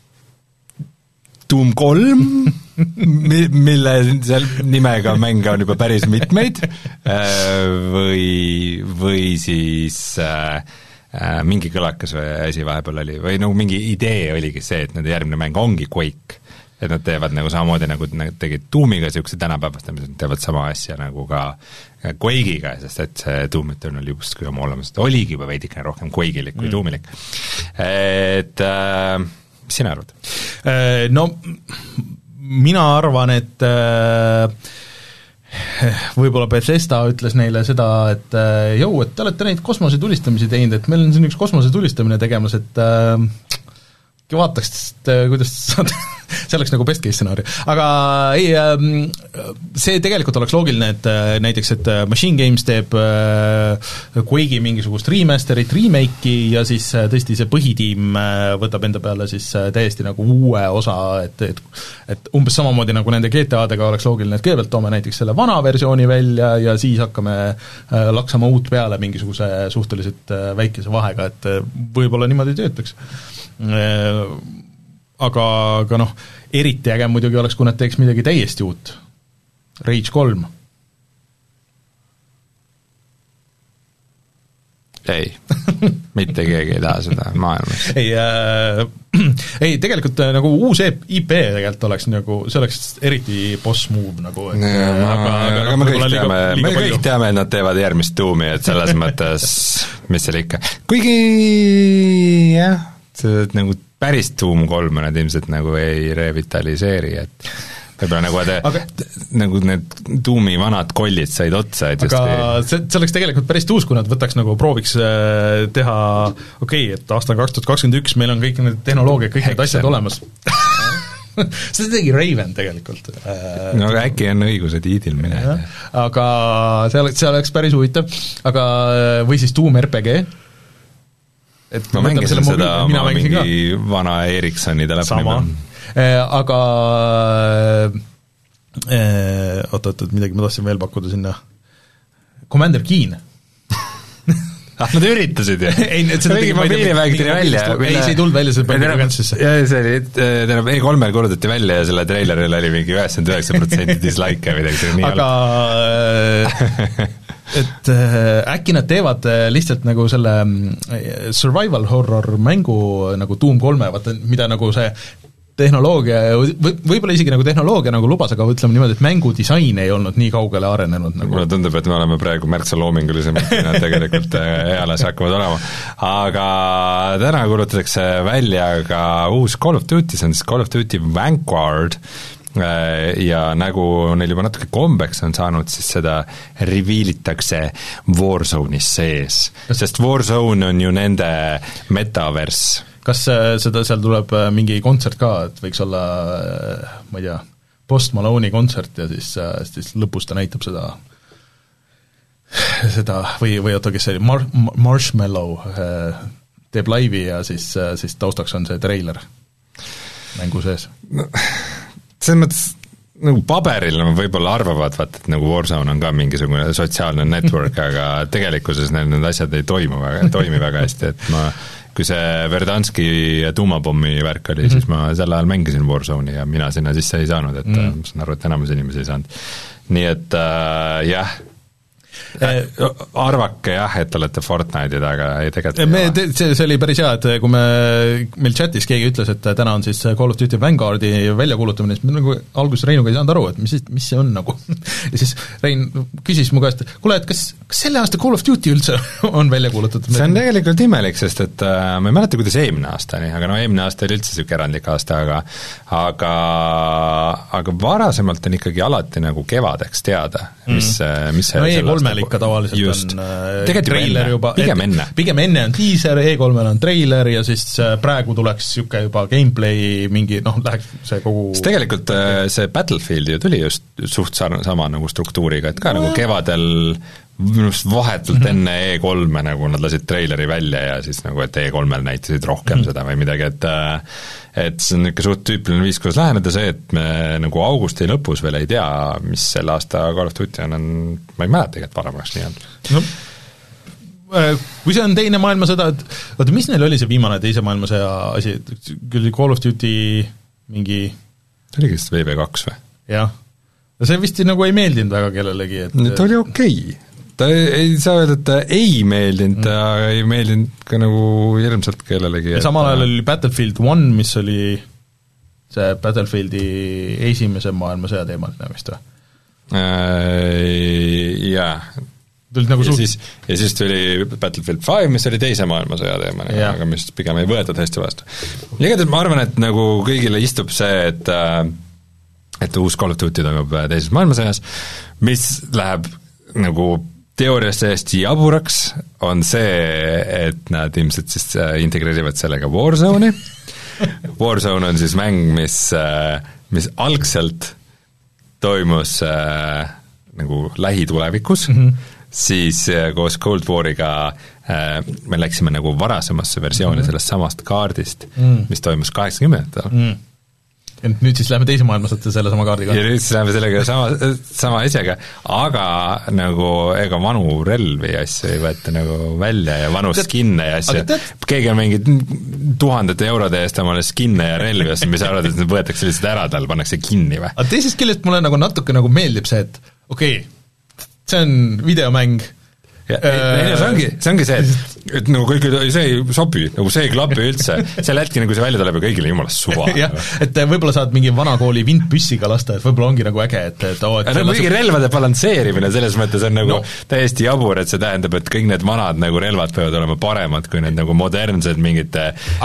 Doom kolm, mille seal nimega mänge on juba päris mitmeid, või, või siis äh, mingi kõlakas või asi vahepeal oli, või nagu mingi idee oligi see, et nende järgmine mäng ongi Quake, et nad teevad nagu samamoodi, nagu nad tegid Doomiga niisuguse tänapäevastamise, nad teevad sama asja nagu ka Quake'iga, sest et see Doom Eternal justkui oma olemusest oligi juba veidikene rohkem Quake'ilik kui mm. Doomilik. Et äh, mis sina arvad? No mina arvan, et äh, võib-olla Bethesda ütles neile seda, et äh, jõu, et te olete neid kosmosetulistamisi teinud, et meil on siin üks kosmosetulistamine tegemas, et äh, vaataks, kuidas saad see oleks nagu best case stsenaarium. Aga ei, see tegelikult oleks loogiline, et näiteks, et Machine Games teeb Quake'i mingisugust remasterit, remake'i ja siis tõesti see põhitiim võtab enda peale siis täiesti nagu uue osa, et, et, et umbes samamoodi nagu nende G T A-dega oleks loogiline, et kõigepealt toome näiteks selle vana versiooni välja ja siis hakkame laksama uut peale mingisuguse suhteliselt väikese vahega, et võib-olla niimoodi töötaks. aga, aga noh, eriti äge muidugi oleks, kui nad teeks midagi täiesti uut. Rage kolm. ei, mitte keegi ei taha seda maailmas. ei äh,, ei tegelikult äh, nagu uus I P tegelikult oleks nagu, see oleks eriti boss move nagu, et ja, ma, aga, aga, aga me kõik teame, me kõik teame, et nad teevad järgmist tuumi, et selles mõttes, mis seal ikka, kuigi jah, see nagu päris tuum kolm nad ilmselt nagu ei revitaliseeri, et võib-olla nagu, te, aga, nagu need tuumi vanad kollid said otsa, et aga just see, see oleks tegelikult päris tuus, kui nad võtaks nagu prooviks teha okei okay,, et aasta kaks tuhat kakskümmend üks meil on kõik need tehnoloogiad, kõik need asjad olemas. See tegi Raven tegelikult. No aga äkki on õigused iidil mine. Aga see oleks, see oleks päris huvitav, aga või siis tuum R P G. Et ma mängisin seda oma mingi ka. Vana Ericssoni telefoni peal. Aga oot-oot-oot, midagi ma tahtsin veel pakkuda sinna. Commander Keen. Ah, nad üritasid ju. ei, seda tegi mobiilimäng tuli välja. Ei, see ei tulnud välja, see pani kongantsisse. Ja see oli, tähendab, E kolmel kuulutati välja ja selle traileril oli mingi üheksakümmend üheksa protsenti dislike või midagi, see nii aga et äkki nad teevad lihtsalt nagu selle survival horror mängu nagu Doom kolme, vaata, mida nagu see tehnoloogia, või, võib-olla isegi nagu tehnoloogia nagu lubas, aga ütleme niimoodi, et mängudisain ei olnud nii kaugele arenenud nagu. Mulle tundub, et me oleme praegu märksa loomingulisemad, kui nad tegelikult eales hakkavad olema. Aga täna kuulutatakse välja ka uus Call of Duty, see on siis Call of Duty Vanguard, ja nagu neil juba natuke kombeks on saanud, siis seda revealitakse Warzone'is sees, sest Warzone on ju nende metaverse. Kas seda, seal tuleb mingi kontsert ka, et võiks olla, ma ei tea, Post Malone'i kontsert ja siis, siis lõpus ta näitab seda, seda või, või oota, kes see Mar-, Marshmallow teeb laivi ja siis, siis taustaks on see treiler mängu sees no,. Selles mõttes nagu paberil nad võib-olla arvavad, vaat, et nagu Warzone on ka mingisugune sotsiaalne network, aga tegelikkuses need, need asjad ei toimu väga, toimi väga hästi, et ma kui see Verdanski tuumapommi värk oli, mm-hmm. siis ma sel ajal mängisin Warzone'i ja mina sinna sisse ei saanud, et mm. ma saan aru, et enamus inimesi ei saanud. Nii et äh, jah, äh, arvake jah, et olete Fortnite'i taga, ei tegelikult me, te, see, see oli päris hea, et kui me, meil chatis keegi ütles, et täna on siis Call of Duty Vanguardi väljakuulutamine, siis me nagu alguses Reinuga ei saanud aru, et mis, mis see on nagu. Ja siis Rein küsis mu käest, kuule, et kas, kas selle aasta Call of Duty üldse on välja kuulutatud? See on tegelikult imelik, sest et äh, ma ei mäleta, kuidas eelmine aasta nii, aga no eelmine aasta oli üldse siuke erandlik aasta, aga aga, aga varasemalt on ikkagi alati nagu kevadeks teada, mis, mm. mis no E kolmel ikka tavaliselt just. On äh, treiler juba, pigem enne. Pigem enne on teaser, E kolmel on treiler ja siis äh, praegu tuleks siuke juba gameplay mingi, noh, läheks see kogu sest tegelikult äh, see Battlefield ju tuli just suht sarn- sama nagu struktuuriga, et ka no, nagu kevadel minust vahetult mm-hmm. enne E kolme nagu nad lasid treileri välja ja siis nagu, et E kolmel näitasid rohkem mm-hmm. seda või midagi, et et see on ikka suht tüüpiline viis, kuidas läheneda see, et me nagu augusti lõpus veel ei tea, mis selle aasta Call of Duty on, on ma ei mäleta tegelikult varemaks nii on. No, kui see on teine maailmasõda, et vaata, mis neil oli see viimane teise maailmasõja asi, küll Call of Duty mingi see oli vist V B kaks või? Jah, see vist nagu ei meeldinud väga kellelegi, et ta oli okei okay. Ta ei saa öelda, et ta ei meeldinud, ta mm. ei meeldinud ka nagu hirmsalt kellelegi. Ja samal ajal oli Battlefield one, mis oli see Battlefieldi esimese maailmasõja teemal vist või? Äh, jaa. Nagu ja, siis, ja siis tuli Battlefield five, mis oli teise maailmasõja teemal, aga mis pigem ei võetud hästi vastu. Igatahes ma arvan, et nagu kõigile istub see, et, et uus Call of Duty toimub teises maailmasõjas, mis läheb nagu teoorias täiesti jaburaks, on see, et nad ilmselt siis integreerivad sellega Warzone'i. Warzone on siis mäng, mis, mis algselt toimus äh, nagu lähitulevikus, mm-hmm. siis äh, koos Cold Wariga äh, me läksime nagu varasemasse versiooni mm-hmm. sellest samast kaardist, mm. mis toimus kaheksakümnendatel. Mm. et nüüd siis läheme teise maailmasõtta selle sama kaardiga. ja nüüd siis läheme sellega sama, sama asjaga, aga nagu ega vanu relvi ja asju ei võeta nagu välja ja vanu skinne ja asju. Keegi on mingid tuhandete eurode eest omale skinne ja relvi, mis arvad, et need võetakse lihtsalt ära, tal pannakse kinni või? aga teisest küljest mulle nagu natuke nagu meeldib see, et okei okay,, see on videomäng. Ja, ei, see ongi, see ongi see, et, et nagu kõik, see ei sobi, nagu see ei klapi üldse, selle hetki nagu see välja tuleb ja kõigile jumala suva. jah, et võib-olla saad mingi vanakooli vintpüssiga lasta, et võib-olla ongi nagu äge, et, et oo, et no mingi relvade balansseerimine selles mõttes on nagu no. täiesti jabur, et see tähendab, et kõik need vanad nagu relvad peavad olema paremad kui need nagu modernsed mingite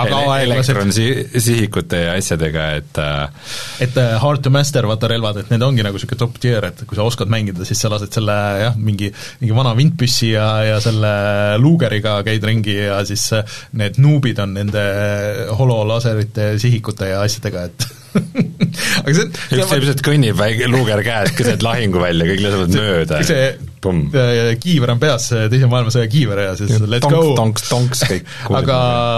elektronsihikute ja asjadega, et et hard to master, vaata relvad, et need ongi nagu niisugune top tier, et kui sa oskad mängida, siis sa lased selle jah, mingi, mingi vana vintpüssi ja, ja selle luugeriga käid ringi ja siis need nuubid on nende hololaserite, sihikute ja asjadega, et aga see üks ilmselt kõnnib väike luuger käes, keset lahingu välja, kõik lähevad mööda. see kiiver on peas, teise maailmasõja kiiver ja siis let's tonks, go. Tonks, tonks, kõik. aga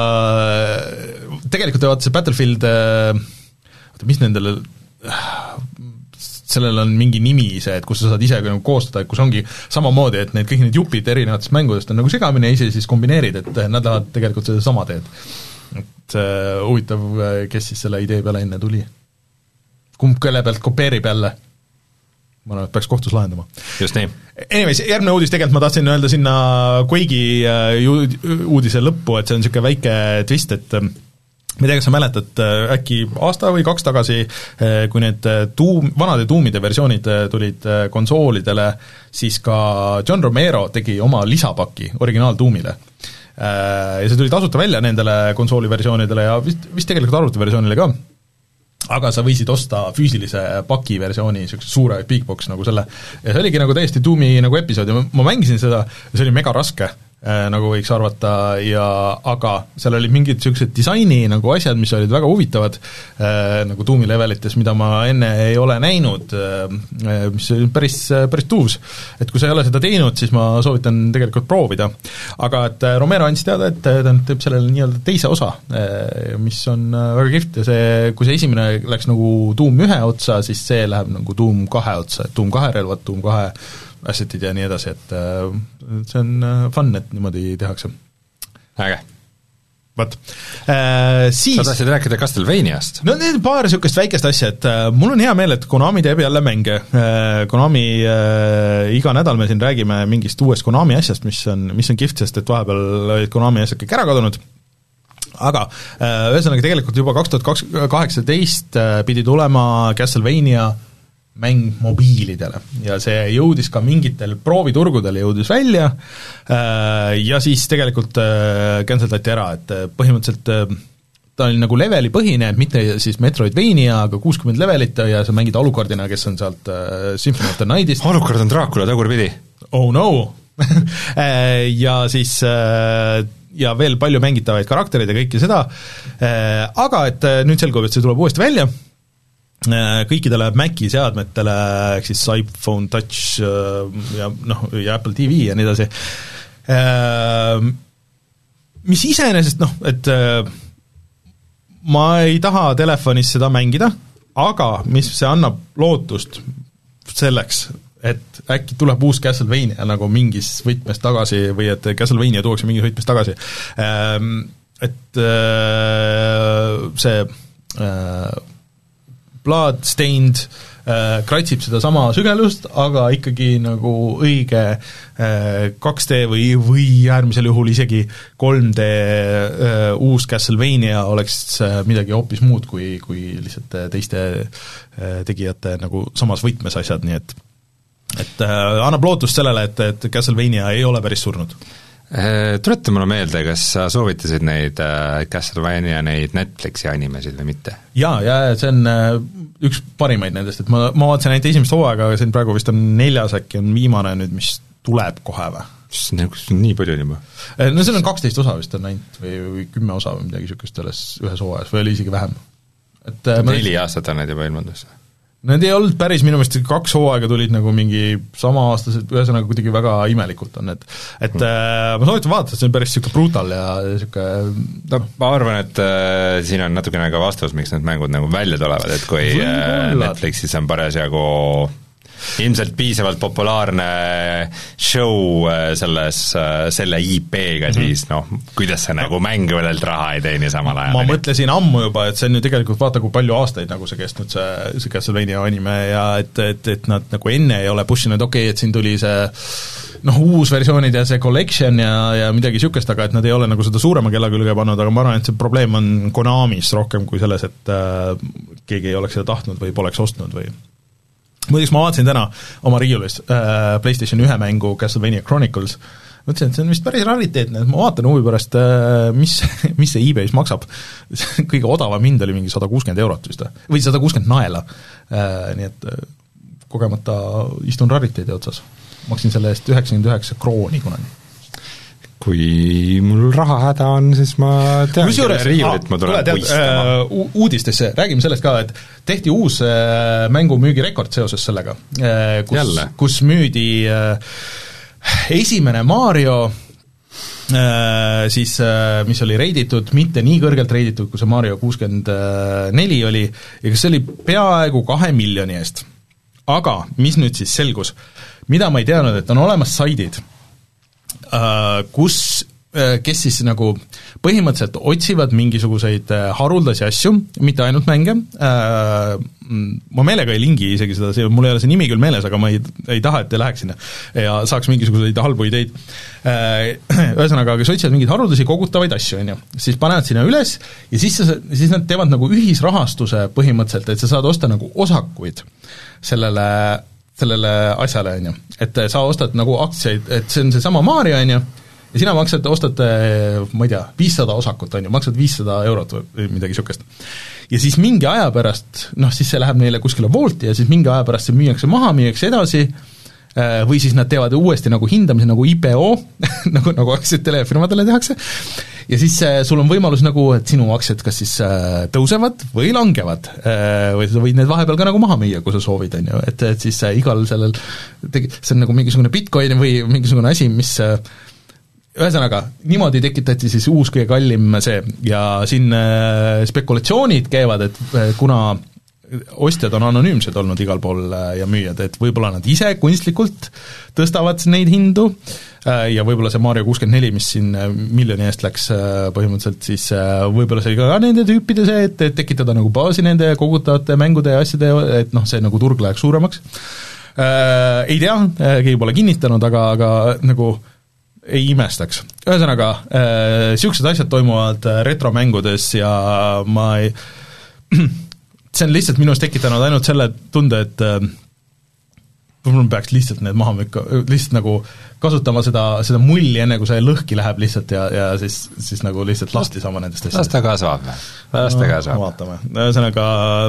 tegelikult vaata see Battlefield, vaata mis nendele sellel on mingi nimi see, et kus sa saad ise nagu koostada, et kus ongi samamoodi, et need kõik need jupid erinevatest mängudest on nagu segamine ja ise siis kombineerid, et nad lähevad tegelikult seda sama teed. Et uh, huvitav, kes siis selle idee peale enne tuli. Kumb kelle pealt kopeerib jälle? Ma arvan, et peaks kohtus lahendama. Just nii. Anyways, järgmine uudis tegelikult ma tahtsin öelda sinna Quake'i uudise lõppu, et see on niisugune väike twist, et ma ei tea, kas sa mäletad, äkki aasta või kaks tagasi, kui need tuum, vanade tuumide versioonid tulid konsoolidele, siis ka John Romero tegi oma lisapaki originaaltuumile. Ja see tuli tasuta välja nendele konsooliversioonidele ja vist, vist tegelikult arvutiversioonile ka, aga sa võisid osta füüsilise paki versiooni, niisuguse suure big box nagu selle, ja see oligi nagu täiesti tuumi nagu episood ja ma, ma mängisin seda ja see oli mega raske, nagu võiks arvata, ja aga seal olid mingid niisugused disaini nagu asjad, mis olid väga huvitavad, nagu tuumi levelites, mida ma enne ei ole näinud, mis oli päris, päris tuus. Et kui sa ei ole seda teinud, siis ma soovitan tegelikult proovida. Aga et Romero andis teada, et ta teeb sellele nii-öelda teise osa, mis on väga kihvt ja see, kui see esimene läks nagu tuum ühe otsa, siis see läheb nagu tuum kahe otsa, tuum kahe relvad, tuum kahe assetid ja nii edasi, et see on fun, et niimoodi tehakse. Äge. Vat. Äh, siis... Sa tahtsid rääkida Castlevaniast? No need paar niisugust väikest asja, et äh, mul on hea meel, et Konami teeb jälle mänge. Äh, Konami äh, iga nädal me siin räägime mingist uuest Konami asjast, mis on, mis on kihvt, sest et vahepeal olid Konami asjad kõik ära kadunud. Aga äh, ühesõnaga tegelikult juba kaks tuhat kaheksateist äh, pidi tulema Castlevania mäng mobiilidele ja see jõudis ka mingitel prooviturgudel jõudis välja ja siis tegelikult canceldati ära, et põhimõtteliselt ta oli nagu leveli põhine, et mitte siis Metroidvania, aga kuuskümmend levelit ja sa mängid Alucardina, kes on sealt Symphony of the Nightist. Alucard on Dracula tagurpidi. Oh no! ja siis ja veel palju mängitavaid karaktereid ja kõike seda, aga et nüüd selgub, et see tuleb uuesti välja, kõikidele Maci seadmetele, ehk siis iPhone Touch ja noh, ja Apple T V ja nii edasi, mis iseenesest noh, et ma ei taha telefonis seda mängida, aga mis see annab lootust selleks, et äkki tuleb uus Castlevania nagu mingis võtmes tagasi või et Castlevania tuuakse mingis võtmes tagasi, et see Bloodstained äh, kratsib seda sama sügelust, aga ikkagi nagu õige äh, kaks D või, või äärmisel juhul isegi kolm D äh, uus Castlevania oleks äh, midagi hoopis muud kui, kui lihtsalt teiste äh, tegijate nagu samas võtmes asjad, nii et et äh, annab lootust sellele, et, et Castlevania ei ole päris surnud. Tuleta mulle meelde, kas sa soovitasid neid äh, Castlevania neid Netflixi animesid või mitte? Jaa, ja see on äh, üks parimaid nendest, et ma, ma vaatasin ainult esimest hooaega, aga siin praegu vist on neljas äkki on viimane nüüd, mis tuleb kohe või? See on nii palju juba? No seal on kaksteist osa vist on ainult või, või kümme osa või midagi niisugust selles ühes hooajas või oli isegi vähem. Et, neli ma... aastat on need juba ilmundus? Need ei olnud päris minu meelest kaks hooaega tulid nagu mingi sama-aastased, ühesõnaga kuidagi väga imelikult on, et et mm. äh, ma soovitan vaadata, see on päris niisugune brutal ja niisugune no ma arvan, et äh, siin on natukene ka vastus, miks need mängud nagu välja tulevad, et kui äh, Netflixis on parasjagu ilmselt piisavalt populaarne show selles, selle I P-ga mm-hmm. siis noh, kuidas see nagu mängudelt raha ei teeni samal ajal. Ma mõtlesin ammu juba, et see on ju tegelikult vaata, kui palju aastaid nagu see kestnud, see, see Castlevania anime ja et, et, et nad nagu enne ei ole pushinud, okei okay,, et siin tuli see noh, uus versioonid ja see collection ja, ja midagi niisugust, aga et nad ei ole nagu seda suurema kella külge pannud, aga ma arvan, et see probleem on Konamis rohkem kui selles, et äh, keegi ei oleks seda tahtnud või poleks ostnud või muidugi ma vaatasin täna oma riiulis äh, PlayStation ühe mängu Castlevania Chronicles, mõtlesin, et see on vist päris rariteetne, et ma vaatan huvi pärast, äh, mis, mis see eBay's maksab. Kõige odavam hind oli mingi sada kuuskümmend eurot vist, või sada kuuskümmend naela, äh, nii et äh, kogemata istun rariteedi otsas. Maksin selle eest üheksakümmend üheksa krooni kunagi. Kui mul raha häda on, siis ma tean, kelle riiulit ma tulen puistama. Uh, uudistesse, räägime sellest ka, et tehti uus uh, mängu müügirekord seoses sellega, uh, kus, kus müüdi uh, esimene Mario, uh, siis, uh, mis oli reiditud, mitte nii kõrgelt reiditud, kui see Mario kuuskümmend neli oli, ja kas see oli peaaegu kahe miljoni eest. Aga mis nüüd siis selgus, mida ma ei teadnud, et on olemas saidid, kus, kes siis nagu põhimõtteliselt otsivad mingisuguseid haruldasi asju, mitte ainult mänge, ma meelega ei lingi isegi seda, mul ei ole see nimi küll meeles, aga ma ei, ei taha, et te läheks sinna ja saaks mingisuguseid halbu ideid. Ühesõnaga, kes otsivad mingeid haruldasi kogutavaid asju, on ju, siis panevad sinna üles ja siis, siis nad teevad nagu ühisrahastuse põhimõtteliselt, et sa saad osta nagu osakuid sellele sellele asjale, on ju. Et sa ostad nagu aktsiaid, et see on see sama Mario, on ju, ja sina maksad, ostad, ma ei tea, viissada osakut, on ju, maksad viissada eurot või midagi niisugust. Ja siis mingi aja pärast, noh, siis see läheb neile kuskile voolti ja siis mingi aja pärast see müüakse maha, müüakse edasi, või siis nad teevad uuesti nagu hindamise nagu I P O, nagu, nagu aktsiad telefirmadele tehakse, ja siis sul on võimalus nagu, et sinu aktsiad kas siis tõusevad või langevad, või sa võid need vahepeal ka nagu maha müüa, kui sa soovid, on ju, et, et siis igal sellel, see on nagu mingisugune Bitcoin või mingisugune asi, mis ühesõnaga, niimoodi tekitati siis uus kõige kallim see, ja siin spekulatsioonid käivad, et kuna ostjad on anonüümsed olnud igal pool ja müüjad, et võib-olla nad ise kunstlikult tõstavad neid hindu ja võib-olla see Mario kuuskümmend neli, mis siin miljoni eest läks põhimõtteliselt, siis võib-olla see oli ka nende tüüpide see, et tekitada nagu baasi nende kogutavate mängude ja asjade, et noh, see nagu turg läheks suuremaks. Ei tea, keegi pole kinnitanud, aga, aga nagu ei imestaks. Ühesõnaga, niisugused asjad toimuvad retromängudes ja ma ei see on lihtsalt minust tekitanud ainult selle tunde, et võib-olla peaks lihtsalt need maha mükka, lihtsalt nagu kasutama seda, seda mulli enne, kui see lõhki läheb lihtsalt ja, ja siis, siis nagu lihtsalt lasti sama nendest asjadest. Las ta kasvab, las ta kasvab. No, vaatame, ühesõnaga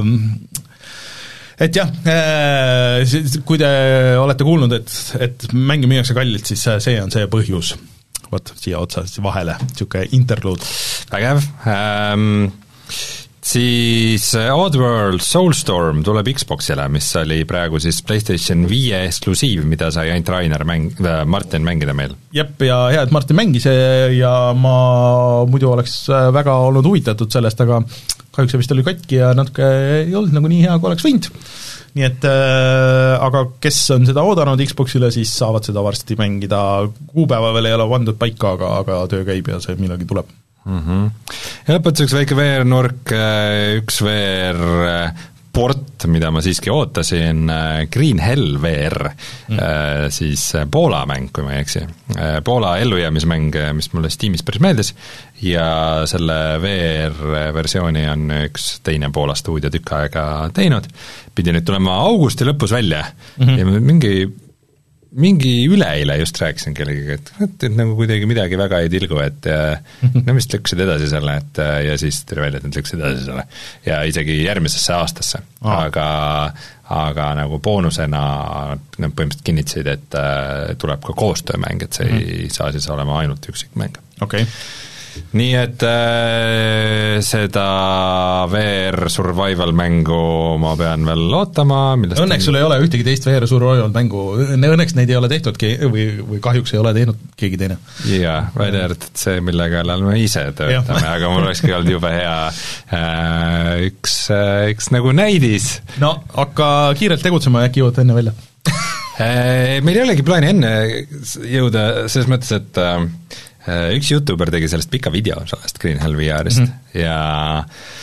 et jah, kui te olete kuulnud, et, et mänge müüakse kallilt, siis see on see põhjus. Vot, siia otsa vahele, niisugune interluud. Vägev. Ähm, siis Oddworld Soulstorm tuleb Xboxile, mis oli praegu siis PlayStation viie eksklusiiv, mida sai ainult Rainer mäng, Martin mängida meil. Jep, ja hea, et Martin mängis ja ma muidu oleks väga olnud huvitatud sellest, aga kahjuks see vist oli katki ja natuke ei olnud nagu nii hea, kui oleks võinud. Nii et äh, aga kes on seda oodanud Xboxile, siis saavad seda varsti mängida. Kuupäeva veel ei ole vandud paika, aga, aga töö käib ja see millalgi tuleb. Mm-hmm. Ja lõpetuseks väike V R-nurk, üks V R-port, mida ma siiski ootasin, Green Hell V R, mm. siis Poola mäng, kui ma ei eksi. Poola ellujäämismäng, mis mulle Steamis päris meeldis, ja selle V R-versiooni on üks teine Poola stuudio tükk aega teinud, pidi nüüd tulema augusti lõpus välja mm-hmm. ja mingi mingi üleeile just rääkisin kellegiga, et, et, et nagu kuidagi midagi väga ei tilgu, et no vist lükkasid edasi selle, et ja siis tuli välja, et nad lükkasid edasi selle ja isegi järgmisesse aastasse, ah. aga, aga nagu boonusena nad põhimõtteliselt kinnitasid, et tuleb ka koostöömäng, et see mm-hmm. ei saa siis olema ainult üksikmäng. Okei okay. nii et äh, seda V R survival mängu ma pean veel ootama, millest õnneks on... sul ei ole ühtegi teist V R survival mängu, õnneks neid ei ole tehtudki või, või kahjuks ei ole teinud keegi teine. jaa, välja arvatud see, mille kallal me ise töötame, aga mul olekski olnud jube hea äh, üks, äh, üks nagu näidis. No hakka kiirelt tegutsema ja äkki jõuad enne välja. Meil ei olegi plaani enne jõuda, selles mõttes, et äh, üks YouTuber tegi sellest pika video sellest Green Hell V R-ist mm -hmm. ja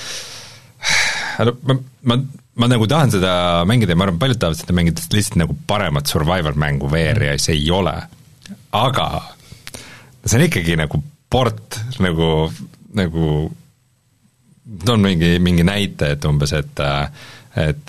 ma, ma, ma nagu tahan seda mängida ja ma arvan, paljud tahavad seda mängida lihtsalt nagu paremat survival mängu V R-i ja see ei ole. Aga see on ikkagi nagu port, nagu, nagu toon mingi, mingi näite, et umbes, et et,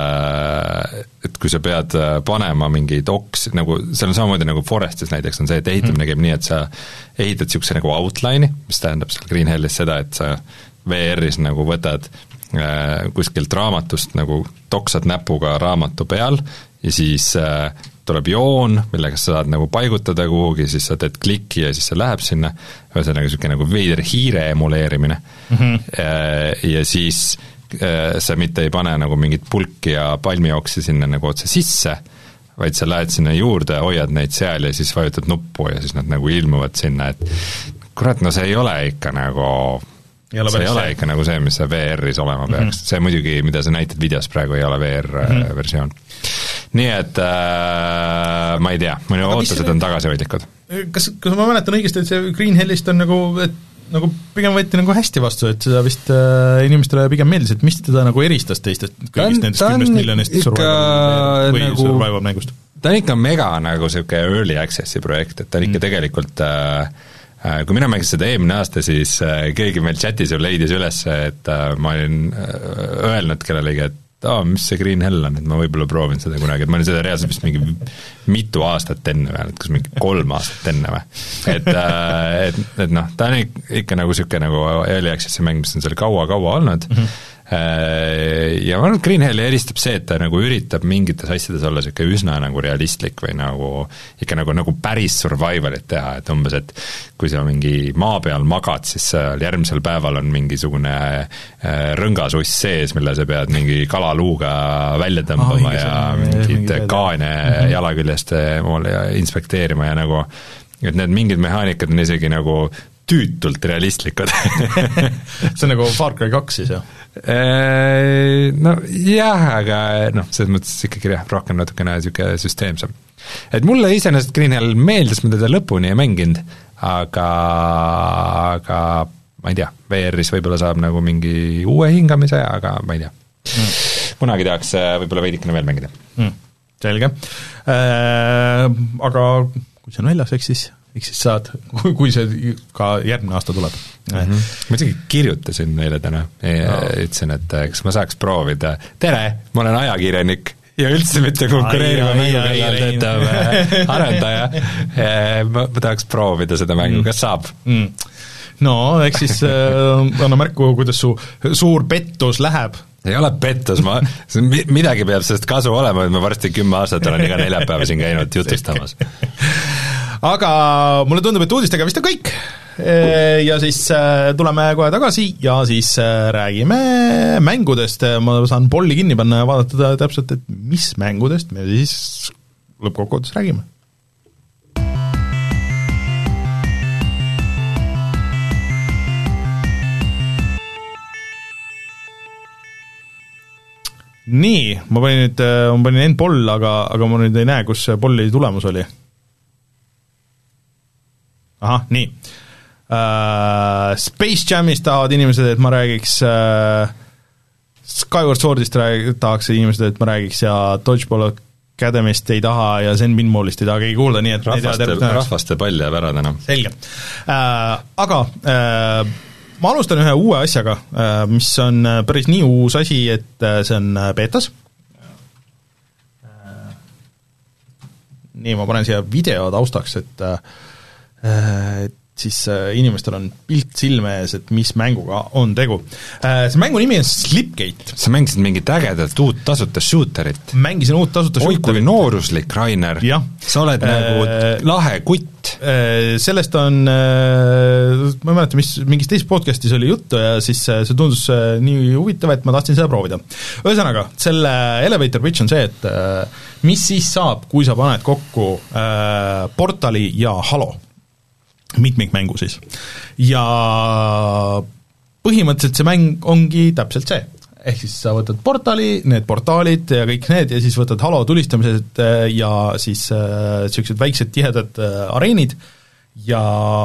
et kui sa pead panema mingeid oks, nagu seal on samamoodi nagu Forestis näiteks on see, et ehitamine käib nii, et sa ehitad niisuguse nagu outline'i, mis tähendab seal Green Hellis seda, et sa V R-is nagu võtad äh, kuskilt raamatust nagu toksad näpuga raamatu peal ja siis äh, tuleb joon, millega sa saad nagu paigutada kuhugi, siis sa teed kliki ja siis see läheb sinna, ühesõnaga niisugune nagu veider hiire emuleerimine mm. -hmm. Äh, ja siis sa mitte ei pane nagu mingit pulki ja palmioksi sinna nagu otse sisse, vaid sa lähed sinna juurde, hoiad neid seal ja siis vajutad nuppu ja siis nad nagu ilmuvad sinna, et kurat, no see ei ole ikka nagu ei ole see ei ole see. Ikka nagu see, mis see V R-is olema peaks. Mm -hmm. See muidugi, mida sa näitad videos praegu, ei ole V R-versioon. Mm -hmm. Nii et äh, ma ei tea, ma ootused on tagasihoidlikud. Kas, kas ma mäletan õigesti, et see Green Hellist on nagu, et nagu pigem võeti nagu hästi vastu, et seda vist äh, inimestele pigem meeldis, et mis teda nagu eristas teistest kõigist nendest kümnest miljonist survival või nagu, survival mängust? Ta on ikka mega nagu niisugune early access'i projekt, et ta on ikka mm. tegelikult äh, kui mina mängisin seda eelmine aasta, siis äh, keegi meil chatis ju leidis üles, et äh, ma olin äh, öelnud kellelegi, et aa, mis see Green Hell on, et ma võib-olla proovin seda kunagi, et ma olin seda reaalselt vist mingi mitu aastat enne või, et kas mingi kolm aastat enne või. Et, äh, et, et noh, ta on ikka nagu niisugune nagu early access'i mäng, mis on seal kaua-kaua olnud, mm -hmm. ja ma arvan, et Green Helli eristab see, et ta nagu üritab mingites asjades olla niisugune üsna nagu realistlik või nagu ikka nagu, nagu päris survivalit teha, et umbes, et kui sa mingi maa peal magad, siis järgmisel päeval on mingisugune rõngasuss sees, mille sa pead mingi kalaluuga välja tõmbama oh, ja mingid kaane mm -hmm. jala küljest inspekteerima ja nagu, et need mingid mehaanikad on isegi nagu tüütult realistlikud see on nagu Far Cry kaks siis, jah? No jah, aga noh, selles mõttes ikkagi jah, rohkem natukene niisugune süsteemsem. Et mulle iseenesest Green Hell meeldis, ma teda lõpuni ei mänginud, aga, aga ma ei tea, V R-is võib-olla saab nagu mingi uue hingamise, aga ma ei tea mm.. kunagi tahaks võib-olla veidikene veel mängida mm.. Selge äh,. Aga kui see on väljas, eks siis eks siis saad, kui see ka järgmine aasta tuleb mm. -hmm. Ma isegi kirjutasin neile täna ja no. ütlesin, et kas ma saaks proovida, tere, ma olen ajakirjanik ja üldse mitte konkureerima mängu kallal töötav arendaja, ma, ma tahaks proovida seda mängu, kas saab mm.? No eks siis äh, anna märku, kuidas su suur pettus läheb. Ei ole pettus, ma, midagi peab sellest kasu olema, et ma varsti kümme aastat olen iga neljapäeva siin käinud jutustamas. Aga mulle tundub, et uudistega vist on kõik ja siis tuleme kohe tagasi ja siis räägime mängudest, ma saan polli kinni panna ja vaadata täpselt, et mis mängudest me siis lõppkokkuvõttes räägime. Nii, ma panin nüüd, ma panin end poll, aga, aga ma nüüd ei näe, kus polli tulemus oli. Ahah, nii. Uh, Space Jamist tahavad inimesed, et ma räägiks uh, Skyward Swordist rääg-, tahaks inimesed, et ma räägiks ja Dodgeball Academist ei taha ja Zen Pinballist ei taha keegi kuulda, nii et rahvaste, rahvaste pall jääb ära täna. Selge. Uh, aga uh, ma alustan ühe uue asjaga, uh, mis on päris nii uus asi, et uh, see on beetas. Uh, nii, ma panen siia video taustaks, et uh, et siis inimestel on pilt silme ees, et mis mänguga on tegu. See mängu nimi on Slipgate. Sa mängisid mingit ägedat uut tasuta shooterit. Mängisin uut tasuta Oi, shooterit. Oi, kui nooruslik, Rainer. Ja. Sa oled äh, nagu lahe kutt. Sellest on, ma ei mäleta, mis mingis teises podcastis oli juttu ja siis see tundus nii huvitav, et ma tahtsin seda proovida. Ühesõnaga, selle elevator pitch on see, et mis siis saab, kui sa paned kokku Portali ja Halo. Mitmikmängu siis. Ja põhimõtteliselt see mäng ongi täpselt see. Ehk siis sa võtad portali, need portaalid ja kõik need ja siis võtad Halo tulistamised ja siis äh, sellised väiksed tihedad äh, areenid ja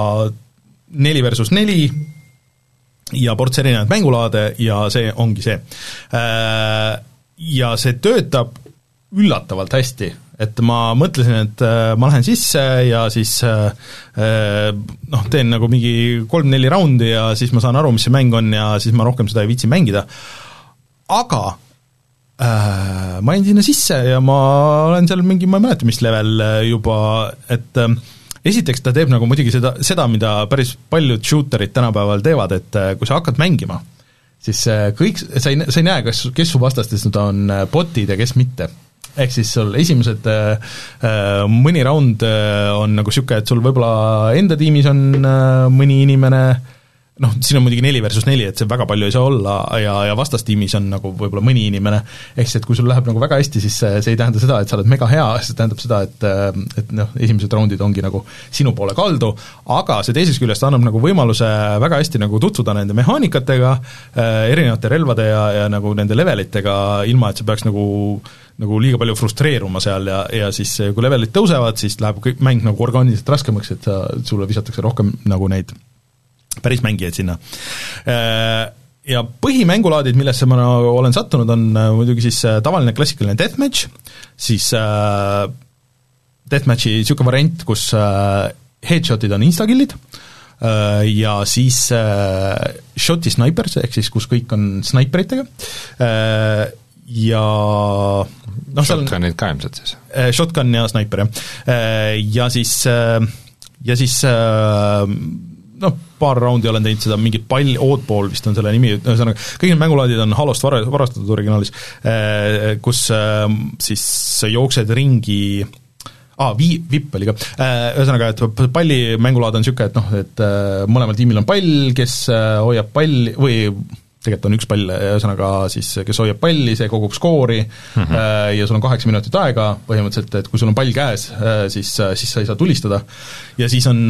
neli versus neli ja ports erinevad mängulaade ja see ongi see. Äh, ja see töötab üllatavalt hästi, et ma mõtlesin, et ma lähen sisse ja siis noh, teen nagu mingi kolm-neli raundi ja siis ma saan aru, mis see mäng on ja siis ma rohkem seda ei viitsi mängida. Aga äh, ma jäin sinna sisse ja ma olen seal mingi, ma ei mäleta, mis level juba, et äh, esiteks ta teeb nagu muidugi seda, seda, mida päris paljud shooterid tänapäeval teevad, et äh, kui sa hakkad mängima, siis äh, kõik, sa ei, sa ei näe, kas, kes su vastastes nüüd on botid ja kes mitte. Ehk siis sul esimesed äh, mõni round äh, on nagu siuke, et sul võib-olla enda tiimis on äh, mõni inimene, noh, siin on muidugi neli versus neli, et see väga palju ei saa olla ja, ja vastastiimis on nagu võib-olla mõni inimene, ehk siis, et kui sul läheb nagu väga hästi, siis see ei tähenda seda, et sa oled mega hea, see tähendab seda, et, et noh, esimesed roundid ongi nagu sinu poole kaldu, aga see teisest küljest annab nagu võimaluse väga hästi nagu tutvuda nende mehaanikatega, erinevate relvade ja, ja nagu nende levelitega, ilma et sa peaks nagu nagu liiga palju frustreeruma seal ja, ja siis kui levelid tõusevad, siis läheb kõik mäng nagu orgaaniliselt raskemaks, et sa, sulle visatakse rohkem nagu neid päris mängijaid sinna. Ja põhimängulaadid, millesse ma olen sattunud, on muidugi siis tavaline klassikaline deathmatch, siis deathmatchi niisugune variant, kus headshotid on instakillid ja siis shoti snipers, ehk siis kus kõik on snaiperitega ja noh, shotgunid ka ilmselt siis? Shotgun ja sniper, jah. Ja siis ja siis noh, paar raundi olen teinud seda, mingi pall, oddball vist on selle nimi, ühesõnaga, kõik need mängulaadid on Halost var-, varastatud originaalis, kus siis sa jooksed ringi aa, vi-, vipp oli ka, ühesõnaga, et palli mängulaad on niisugune, et noh, et mõlemal tiimil on pall, kes hoiab palli, või tegelikult on üks pall, ühesõnaga siis, kes hoiab palli, see kogub skoori mm -hmm. ja sul on kaheksa minutit aega põhimõtteliselt, et kui sul on pall käes, siis, siis sa ei saa tulistada ja siis on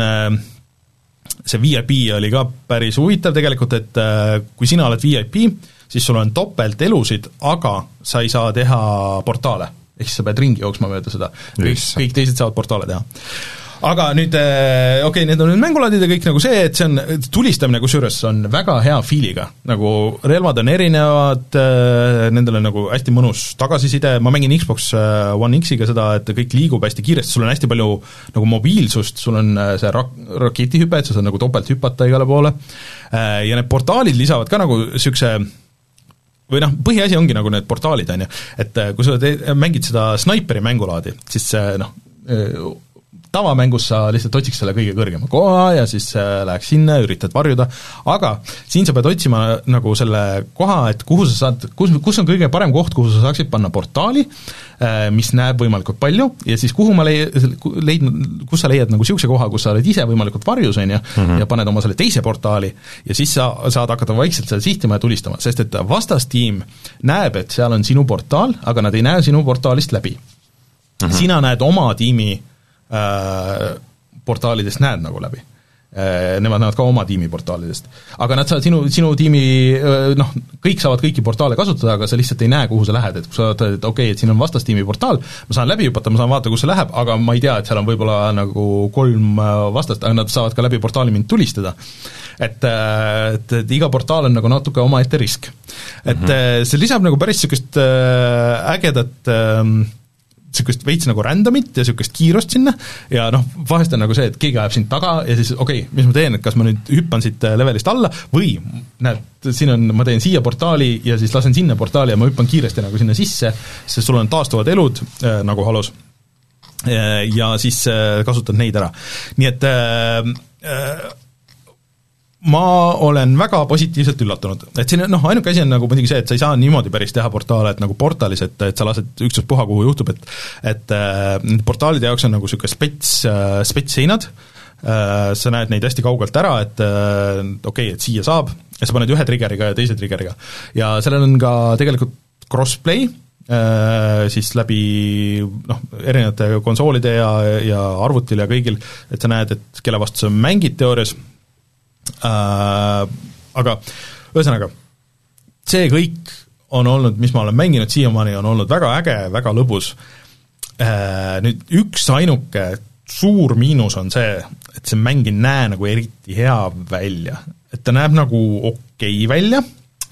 see V I P oli ka päris huvitav tegelikult, et kui sina oled V I P, siis sul on topelt elusid, aga sa ei saa teha portaale, ehk siis sa pead ringi jooksma mööda seda, kõik, kõik teised saavad portaale teha. Aga nüüd, okei okay,, need on nüüd mängulaadid ja kõik nagu see, et see on, tulistamine kusjuures on väga hea feeliga, nagu relvad on erinevad, nendel on nagu hästi mõnus tagasiside, ma mängin Xbox One X-iga seda, et kõik liigub hästi kiiresti, sul on hästi palju nagu mobiilsust, sul on see rak-, raketihüpe, et sa saad nagu topelt hüpata igale poole, ja need portaalid lisavad ka nagu niisuguse või noh, põhiasi ongi nagu need portaalid, on ju, et kui sa te-, mängid seda snaiperi mängulaadi, siis noh, tavamängus sa lihtsalt otsiks selle kõige kõrgema koha ja siis läheks sinna, üritad varjuda, aga siin sa pead otsima nagu selle koha, et kuhu sa saad, kus, kus on kõige parem koht, kuhu sa saaksid panna portaali, mis näeb võimalikult palju, ja siis kuhu ma leid, leidnud, kus sa leiad nagu niisuguse koha, kus sa oled ise võimalikult varjus, on ju, mm-hmm. ja paned oma selle teise portaali, ja siis sa saad hakata vaikselt seda sihtima ja tulistama, sest et vastastiim näeb, et seal on sinu portaal, aga nad ei näe sinu portaalist läbi. Mm-hmm. Sina näed oma tiimi portaalidest näed nagu läbi. Nemad näevad ka oma tiimi portaalidest. Aga nad saavad sinu, sinu tiimi, noh, kõik saavad kõiki portaale kasutada, aga sa lihtsalt ei näe, kuhu sa lähed, et kui sa vaatad, et okei okay,, et siin on vastastiimi portaal, ma saan läbi hüpata, ma saan vaadata, kus see läheb, aga ma ei tea, et seal on võib-olla nagu kolm vastast, aga nad saavad ka läbi portaali mind tulistada. Et, et, et iga portaal on nagu natuke oma ette risk. Et mm-hmm. see lisab nagu päris niisugust ägedat niisugust veits nagu randomit ja niisugust kiirust sinna ja noh, vahest on nagu see, et keegi ajab sind taga ja siis okei okay,, mis ma teen, et kas ma nüüd hüppan siit levelist alla või näed, siin on, ma teen siia portaali ja siis lasen sinna portaali ja ma hüppan kiiresti nagu sinna sisse, sest sul on taastuvad elud äh, nagu Halos äh, ja siis äh, kasutad neid ära. Nii et äh, ma olen väga positiivselt üllatunud, et siin noh, ainuke asi on nagu muidugi see, et sa ei saa niimoodi päris teha portaale, et nagu portaalis, et, et sa lased üksuspuha, kuhu juhtub, et et äh, portaalide jaoks on nagu niisugune spets äh,, spetsseinad äh,, sa näed neid hästi kaugelt ära, et äh, okei okay,, et siia saab, ja sa paned ühe triggeriga ja teise triggeriga. Ja sellel on ka tegelikult crossplay, äh, siis läbi noh, erinevate konsoolide ja, ja arvutil ja kõigil, et sa näed, et kelle vastu sa mängid teoorias. Äh, aga ühesõnaga, see kõik on olnud, mis ma olen mänginud siiamaani, on olnud väga äge, väga lõbus. Äh, nüüd üks ainuke suur miinus on see, et see mäng ei näe nagu eriti hea välja. Et ta näeb nagu okei välja,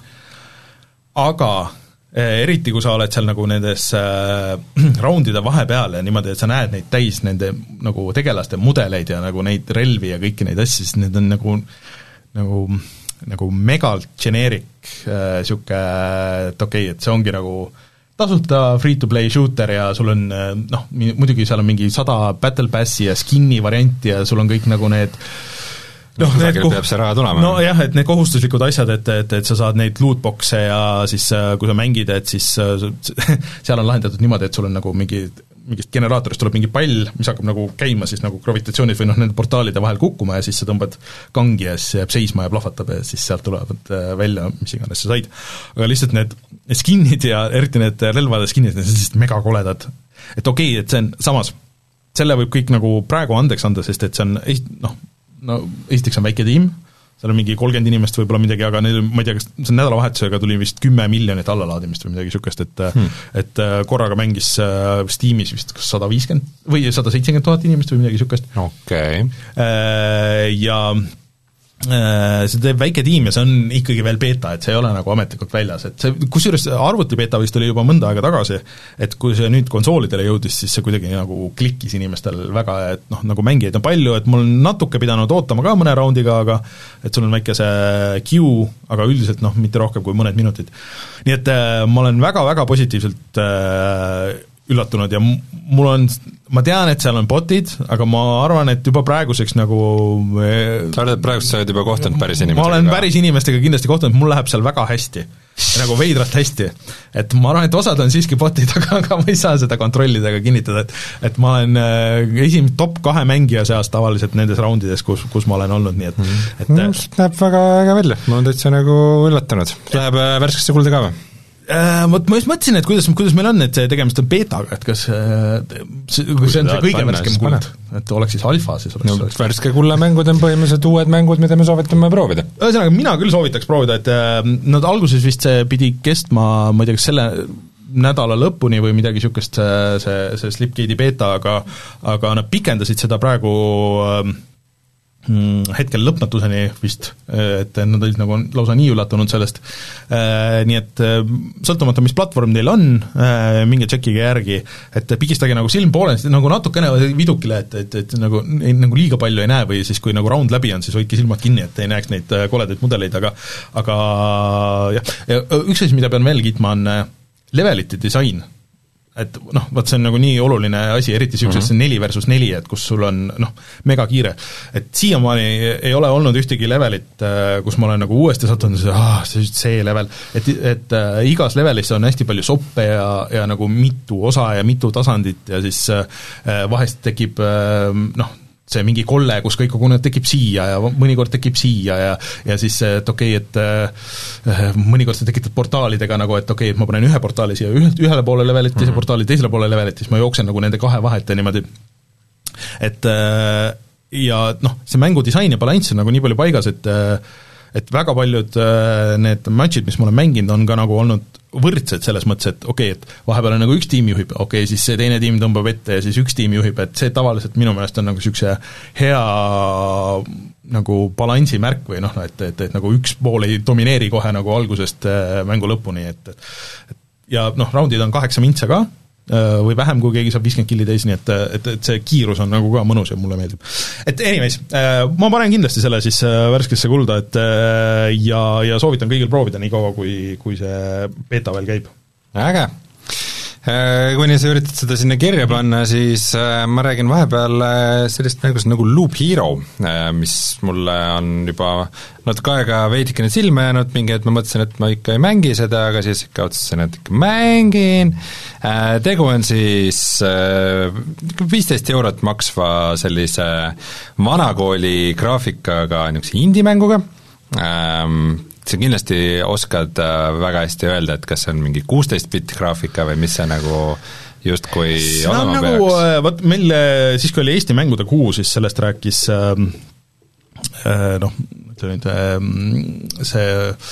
aga eriti kui sa oled seal nagu nendes äh, raundide vahepeal ja niimoodi, et sa näed neid täis nende nagu tegelaste mudeleid ja nagu neid relvi ja kõiki neid asju, siis need on nagu nagu, nagu megalt generic äh, sihuke, et okei okay,, et see ongi nagu tasuta free-to-play shooter ja sul on noh, muidugi seal on mingi sada battle passi ja skin'i varianti ja sul on kõik nagu need noh, need koh- peab see raha tulema. No jah, et need kohustuslikud asjad, et, et, et sa saad neid lootboxe ja siis kui sa mängid, et siis seal on lahendatud niimoodi, et sul on nagu mingi mingist generaatorist tuleb mingi pall, mis hakkab nagu käima siis nagu gravitatsioonid või noh, nende portaalide vahel kukkuma ja siis sa tõmbad kangi ja siis jääb seisma ja plahvatab ja siis sealt tulevad välja, mis iganes sa said. Aga lihtsalt need skin'id ja eriti need relvade skin'id, need on lihtsalt megakoledad. Et okei okay,, et see on samas, selle võib kõik nagu praegu andeks anda, sest et see on noh, no esiteks on väike tiim, seal on mingi kolmkümmend inimest võib-olla midagi, aga neil, ma ei tea, kas see nädalavahetusega tuli vist kümme miljonit allalaadimist või midagi niisugust, et hmm. et korraga mängis Steamis vist kas sada viiskümmend või sada seitsekümmend tuhat inimest või midagi niisugust. Okei. Okay. Ja see teeb väike tiim ja see on ikkagi veel beta, et see ei ole nagu ametlikult väljas, et see, kusjuures arvuti beta vist oli juba mõnda aega tagasi, et kui see nüüd konsoolidele jõudis, siis see kuidagi nagu klikkis inimestel väga, et noh, nagu mängijaid on palju, et mul on natuke pidanud ootama ka mõne raundiga, aga et sul on väike see queue, aga üldiselt noh, mitte rohkem kui mõned minutid. Nii et äh, ma olen väga-väga positiivselt äh, üllatunud ja mul on, ma tean, et seal on botid, aga ma arvan, et juba praeguseks nagu sa oled praegust, sa oled juba kohtanud päris inimestega? Ma olen ka. päris inimestega kindlasti kohtanud, mul läheb seal väga hästi, nagu veidralt hästi. Et ma arvan, et osad on siiski botid, aga, aga ma ei saa seda kontrollida ega kinnitada, et, et ma olen esim top kahe mängija seas tavaliselt nendes raundides, kus, kus ma olen olnud, nii et, mm. et no, näeb väga äge välja, ma olen täitsa nagu üllatunud. Läheb värskesse kulda ka või? Vot ma just mõtlesin, et kuidas, kuidas meil on, et see tegemist on betaga, et kas see, kui see on see kõige värskem kuld, et oleks siis alfa, siis oleks, no, oleks värske kulla mängud on põhimõtteliselt uued mängud, mida me soovitame proovida. Ühesõnaga, mina küll soovitaks proovida, et nad alguses vist see pidi kestma, ma ei tea, kas selle nädala lõpuni või midagi niisugust see, see, see Slipgate'i beta, aga aga nad pikendasid seda praegu hetkel lõpmatuseni vist, et nad olid nagu lausa nii üllatunud sellest, nii et sõltumata, mis platvorm teil on, minge tšekkige järgi, et pigistage nagu silm poolest, nagu natukene vidukile, et, et, et nagu, nagu liiga palju ei näe või siis kui nagu round läbi on, siis hoidke silmad kinni, et ei näeks neid koledaid mudeleid, aga aga jah, üks asi, mida pean veel kiitma, on levelite disain. Et noh, vaat see on nagu nii oluline asi, eriti niisugusesse neli versus neli, et kus sul on noh, mega kiire. Et siiamaani ei ole olnud ühtegi levelit, kus ma olen nagu uuesti sattunud, ah, see, see level, et, et äh, igas levelis on hästi palju soppe ja, ja nagu mitu osa ja mitu tasandit ja siis äh, vahest tekib äh, noh, see mingi kolle, kus kõik kogunevad, tekib siia ja mõnikord tekib siia ja ja siis, et okei okay,, et äh, mõnikord sa tekitad portaalidega nagu, et okei okay,, et ma panen ühe portaali siia ühe, ühele poole levelit, teise portaali teisele poole levelit, siis ma jooksen nagu nende kahe vahet ja niimoodi, et äh, ja noh, see mängudisain ja balanss on nagu nii palju paigas, et äh, et väga paljud äh, need matchid, mis ma olen mänginud, on ka nagu olnud võrdsed selles mõttes, et okei okay,, et vahepeal on nagu üks tiim juhib, okei okay,, siis see teine tiim tõmbab ette ja siis üks tiim juhib, et see tavaliselt minu meelest on nagu niisuguse hea nagu balansi märk või noh, et, et, et nagu üks pool ei domineeri kohe nagu algusest mängu lõpuni, et, et ja noh, raundid on kaheksa mintsa ka, või vähem, kui keegi saab viiskümmend killi täis, nii et, et, et see kiirus on nagu ka mõnus ja mulle meeldib. Et anyways, ma panen kindlasti selle siis värskesse kulda, et ja, ja soovitan kõigil proovida nii kaua, kui, kui see beta veel käib. Äge! Kuni sa üritad seda sinna kirja panna, siis ma räägin vahepeal sellist mängust nagu Loop Hero, mis mulle on juba natuke aega veidikene silma jäänud, mingi et ma mõtlesin, et ma ikka ei mängi seda, aga siis ikka otsustasin, et ikka mängin. Tegu on siis viisteist eurot maksva sellise vanakooli graafikaga niisuguse indie-mänguga. Sa kindlasti oskad väga hästi öelda, et kas see on mingi kuusteist bitti graafika või mis see nagu just kui olema peaks? Nagu, vaat meil siis, kui oli Eesti mängude kuu, siis sellest rääkis äh, noh, ütle nüüd äh, see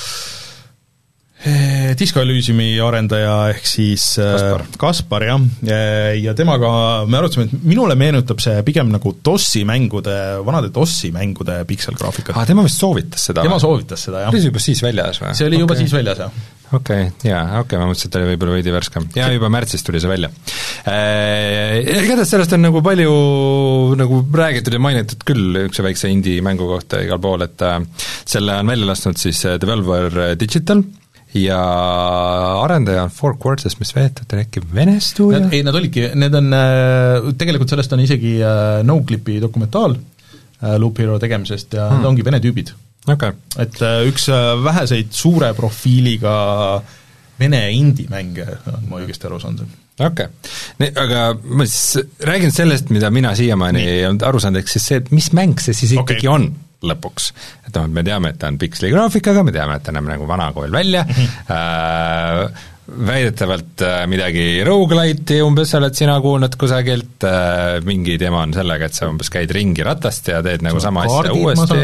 Disco Elysiumi arendaja ehk siis Kaspar, Kaspar jah, ja temaga me arutasime, et minule meenutab see pigem nagu DOS-i mängude, vanade DOS-i mängude pikselgraafikat. Ah, tema vist soovitas seda? Tema soovitas seda, jah. Oli see juba siis väljas või? See oli juba okay. siis väljas, jah. Okei, okay, jaa, okei okay,, ma mõtlesin, et oli võib-olla veidi värskem. Jaa, juba märtsis tuli see välja. Igatahes sellest on nagu palju nagu räägitud ja mainitud küll üks väikse indie mängu kohta igal pool, et selle on välja lasknud siis Devolver Digital ja arendaja on Four Quarters, mis veetud äkki Vene stuudio? Ei, nad olidki, need on, tegelikult sellest on isegi No-Clipi dokumentaal Loop Hero tegemisest ja hmm. need ongi Vene tüübid. Okay. Et üks väheseid suure profiiliga Vene indie-mänge, on ma õigesti aru saanud. Okei okay., aga ma siis räägin sellest, mida mina siiamaani ei olnud aru saanud, ehk siis see, et mis mäng see siis ikkagi okay. on lõpuks. Et noh, me teame, et ta on piksli graafikaga, me teame, et ta näeb nagu vanakool välja, mm-hmm. äh, väidetavalt midagi roguelite'i umbes oled sina kuulnud kusagilt, äh, mingi teema on sellega, et sa umbes käid ringi ratast ja teed nagu sama asja uuesti.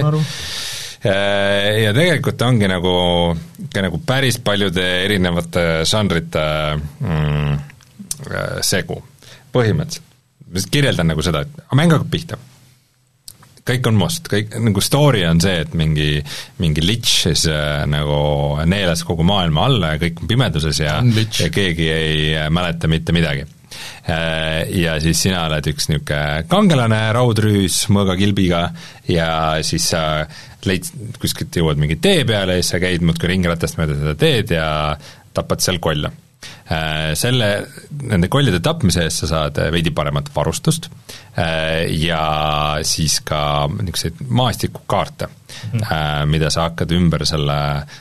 Ja tegelikult ongi nagu, nagu päris paljude erinevate žanrite mm, segu, põhimõtteliselt. Ma kirjeldan nagu seda, et mäng hakkab pihta. Kõik on must, kõik, nagu story on see, et mingi, mingi lich siis äh, nagu neelas kogu maailma alla ja kõik on pimeduses ja, ja keegi ei mäleta mitte midagi. Äh, ja siis sina oled üks niisugune kangelane, raudrüüs, mõõgakilbiga ja siis sa leid, kuskilt jõuad mingi tee peale ja siis sa käid muudkui ringratast mööda seda teed ja tapad seal kolla. Selle, nende kollide tapmise eest sa saad veidi paremat varustust ja siis ka niisuguseid maastikukaarte, mm-hmm. mida sa hakkad ümber selle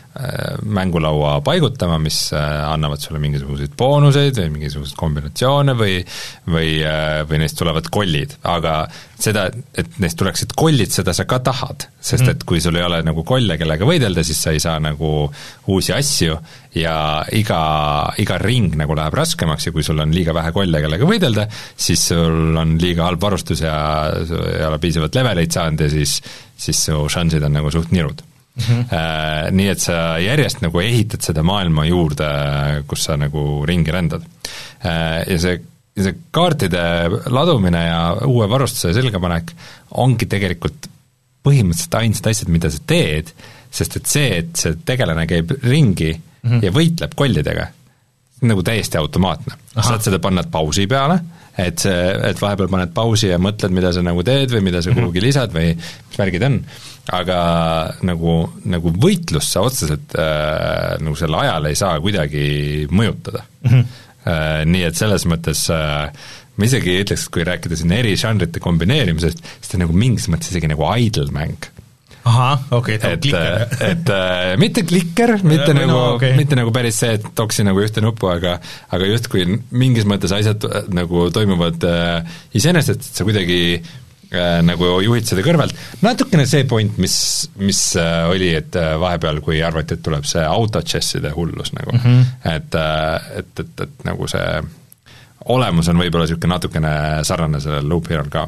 mängulaua paigutama, mis annavad sulle mingisuguseid boonuseid või mingisuguseid kombinatsioone või, või, või neist tulevad kollid, aga seda, et neist tuleksid kollid, seda sa ka tahad, sest et kui sul ei ole nagu kolle, kellega võidelda, siis sa ei saa nagu uusi asju ja iga, iga ring nagu läheb raskemaks ja kui sul on liiga vähe kolle, kellega võidelda, siis sul on liiga halb varustus ja ei ole piisavalt leveleid saanud ja siis, siis su šansid on nagu suht nirud. Mm-hmm. Äh, nii et sa järjest nagu ehitad seda maailma juurde, kus sa nagu ringi rändad. Äh, ja see, see kaartide ladumine ja uue varustuse selgapanek ongi tegelikult põhimõtteliselt ainsad asjad, mida sa teed, sest et see, et see tegelane käib ringi mm-hmm. ja võitleb kollidega, nagu täiesti automaatne. Saad seda panna pausi peale, et see, et vahepeal paned pausi ja mõtled, mida sa nagu teed või mida sa kuhugi lisad või mis märgid on, aga nagu, nagu võitlus sa otseselt äh, nagu selle ajal ei saa kuidagi mõjutada. Mm-hmm. Äh, nii et selles mõttes äh, ma isegi ütleks, et kui rääkida siin eri žanrite kombineerimisest, siis ta nagu mingis mõttes isegi nagu idle mäng. Aha, okei, okay, et, et, et äh, mitte klikker, mitte, nagu, no, okay. mitte nagu päris see, et toksi nagu ühte nuppu, aga, aga just kui mingis mõttes asjad nagu toimuvad äh, iseenesest, et sa kuidagi äh, nagu juhid seda kõrvalt. Natukene see point, mis, mis äh, oli, et äh, vahepeal, kui arvati, et tuleb see autochesside hullus nagu, mm-hmm. et, äh, et, et, et, et nagu see olemus on võib-olla niisugune natukene sarnane sellel Loop Hero'l ka.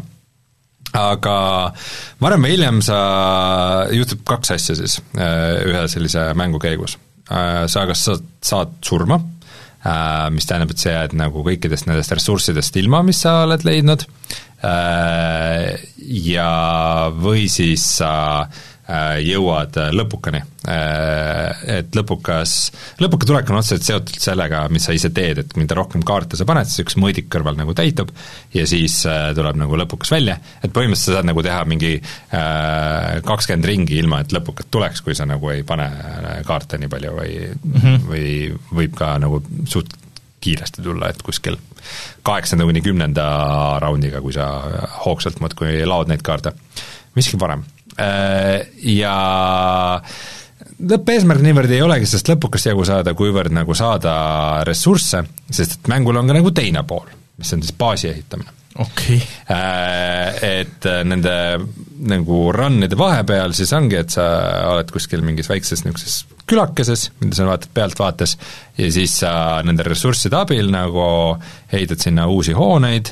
Aga varem või hiljem sa, juhtub kaks asja siis ühe sellise mängu käigus. Sa kas saad, saad surma, mis tähendab, et sa jääd nagu kõikidest nendest ressurssidest ilma, mis sa oled leidnud, ja või siis sa jõuad lõpukani. Et lõpukas, lõpuka tulek on otseselt seotud sellega, mis sa ise teed, et mida rohkem kaarte sa paned, siis üks mõõdik kõrval nagu täitub ja siis tuleb nagu lõpukas välja, et põhimõtteliselt sa saad nagu teha mingi kakskümmend ringi ilma, et lõpukat tuleks, kui sa nagu ei pane kaarte nii palju või, mm-hmm. või võib ka nagu suht kiiresti tulla, et kuskil kaheksanda kuni kümnenda raundiga, kui sa hoogsalt muudkui laod neid kaarte. Miski varem. Ja lõppeesmärk niivõrd ei olegi sellest lõpukast jagu saada, kuivõrd nagu saada ressursse, sest et mängul on ka nagu teine pool, mis on siis baasi ehitamine. Okay. Et nende nagu run'ide vahepeal siis ongi, et sa oled kuskil mingis väikses niisuguses külakeses, mida sa vaatad pealt vaates, ja siis sa nende ressursside abil nagu ehitad sinna uusi hooneid,